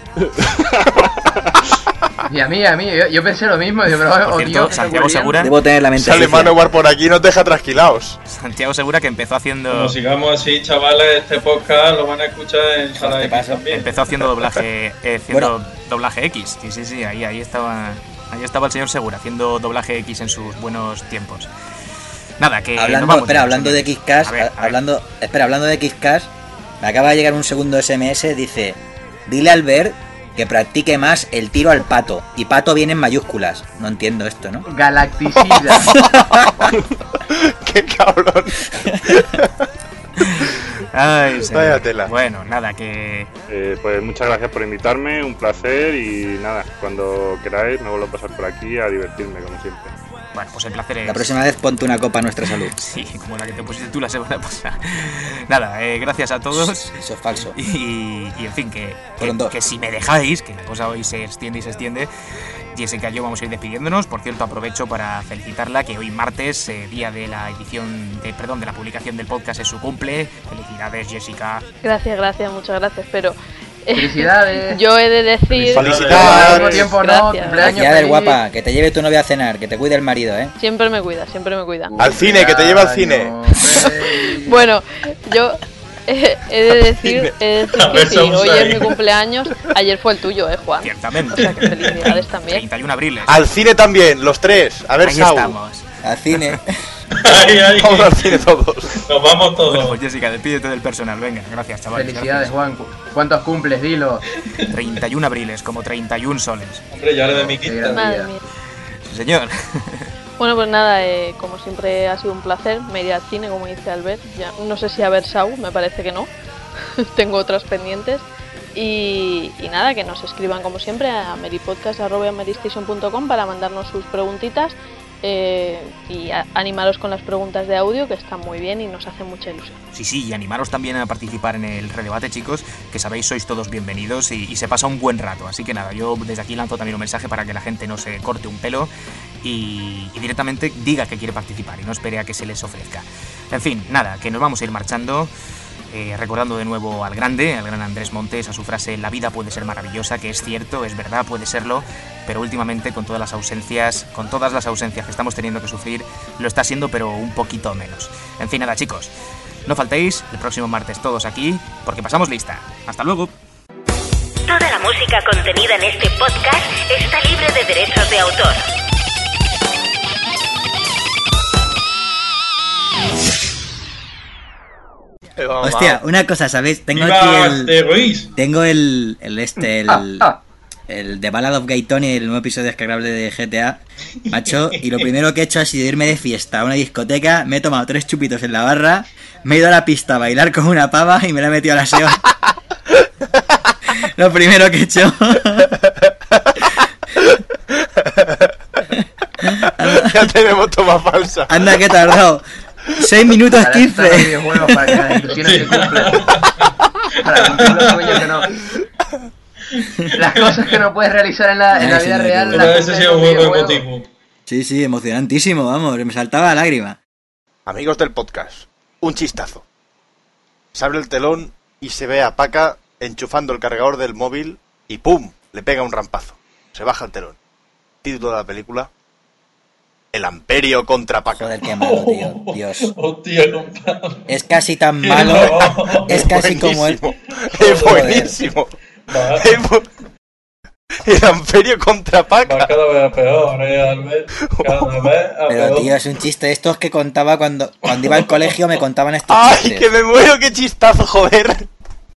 Y a mí, yo pensé lo mismo. Por cierto, Santiago Segura... Debo tener la mente sale Manowar por aquí y nos deja trasquilados. Santiago Segura, que empezó haciendo... Como sigamos así, chavales, este podcast lo van a escuchar en Sala X también. Empezó haciendo doblaje doblaje X. Sí, ahí estaba el señor Segura haciendo doblaje X en sus buenos tiempos. Nada, que hablando de XCast, hablando de XCast, me acaba de llegar un segundo SMS, dice: dile al Albert que practique más el tiro al pato. Y pato viene en mayúsculas. No entiendo esto, ¿no? Galacticida. ¡Qué cabrón! Ay, vaya tela. Bueno, nada, que... pues muchas gracias por invitarme, un placer y nada, cuando queráis me vuelvo a pasar por aquí a divertirme como siempre. Bueno, pues el placer es... La próxima vez ponte una copa a nuestra salud. Sí, como la que te pusiste tú la semana pasada. Nada, gracias a todos. Eso es falso. Y en fin, que si me dejáis, que la cosa hoy se extiende, Jessica y yo vamos a ir despidiéndonos. Por cierto, aprovecho para felicitarla, que hoy martes, día de la de la publicación del podcast, es su cumple. Felicidades, Jessica. Gracias, muchas gracias, pero... Felicidades. Yo he de decir... Felicidades. Felicidades, guapa, que te lleve tu novia a cenar, que te cuide el marido, ¿eh? Siempre me cuida. Al cine, que te lleve al cine. Bueno, yo He de decir que sí, hoy es mi cumpleaños, ayer fue el tuyo, Juan. Ciertamente. O sea que felicidades también. 31 abriles. Al cine también, los tres. A ver, Ahí Saúl. estamos. Al cine. Vamos al cine todos. Nos vamos todos. Bueno, pues Jessica, despídete del personal. Venga, gracias, chavales. Felicidades, gracias. Juan. ¿Cuántos cumples? Dilo. 31 abriles, como 31 soles. Hombre, ya eres de mi quinta. Madre mía. Sí, señor. Bueno, pues nada, como siempre ha sido un placer. Me iré al cine, como dice Albert. Ya, no sé si a ver Saw, me parece que no. Tengo otras pendientes. Y nada, que nos escriban como siempre a meripodcast@merystation.com para mandarnos sus preguntitas y animaros con las preguntas de audio, que están muy bien y nos hacen mucha ilusión. Sí, y animaros también a participar en el redebate, chicos, que sabéis, sois todos bienvenidos y se pasa un buen rato. Así que nada, yo desde aquí lanzo también un mensaje para que la gente no se corte un pelo y directamente diga que quiere participar y no espere a que se les ofrezca. En fin, nada, que nos vamos a ir marchando. Recordando de nuevo al gran Andrés Montes, a su frase: la vida puede ser maravillosa, que es cierto, es verdad, puede serlo, pero últimamente con todas las ausencias que estamos teniendo que sufrir, lo está siendo, pero un poquito menos. En fin, nada, chicos, no faltéis el próximo martes todos aquí, porque pasamos lista. ¡Hasta luego! Toda la música contenida en este podcast está libre de derechos de autor. Hostia, una cosa, ¿sabéis? Tengo ¡Viva aquí Asterix! Tengo el The Ballad of Gay Tony, el nuevo episodio descargable de GTA, macho, y lo primero que he hecho ha sido irme de fiesta a una discoteca, me he tomado 3 chupitos en la barra, me he ido a la pista a bailar con una pava y me la he metido a la SEO. Lo primero que he hecho. Ya tenemos toma falsa. Anda, que he tardado 6 minutos 15. Para videojuegos, para que las ilusiones se cumplan. Para cumplir los sueños que no. Las cosas que no puedes realizar en la vida real. Ese sí es un juego emotivo. Sí, emocionantísimo, vamos, me saltaba la lágrima. Amigos del podcast, un chistazo. Se abre el telón y se ve a Paca enchufando el cargador del móvil y ¡pum! Le pega un rampazo. Se baja el telón. Título de la película: El Amperio contra Paca. Joder, qué malo, tío. Dios. Hostia, compadre. Es casi tan malo. Es casi como el. Es buenísimo. El Amperio contra Paca. Va cada vez a peor, Albert. Cada vez a Pero peor. tío, es un chiste estos que contaba cuando iba al colegio, me contaban estos ¡Ay, chistes. que me muero! ¡Qué chistazo, joder!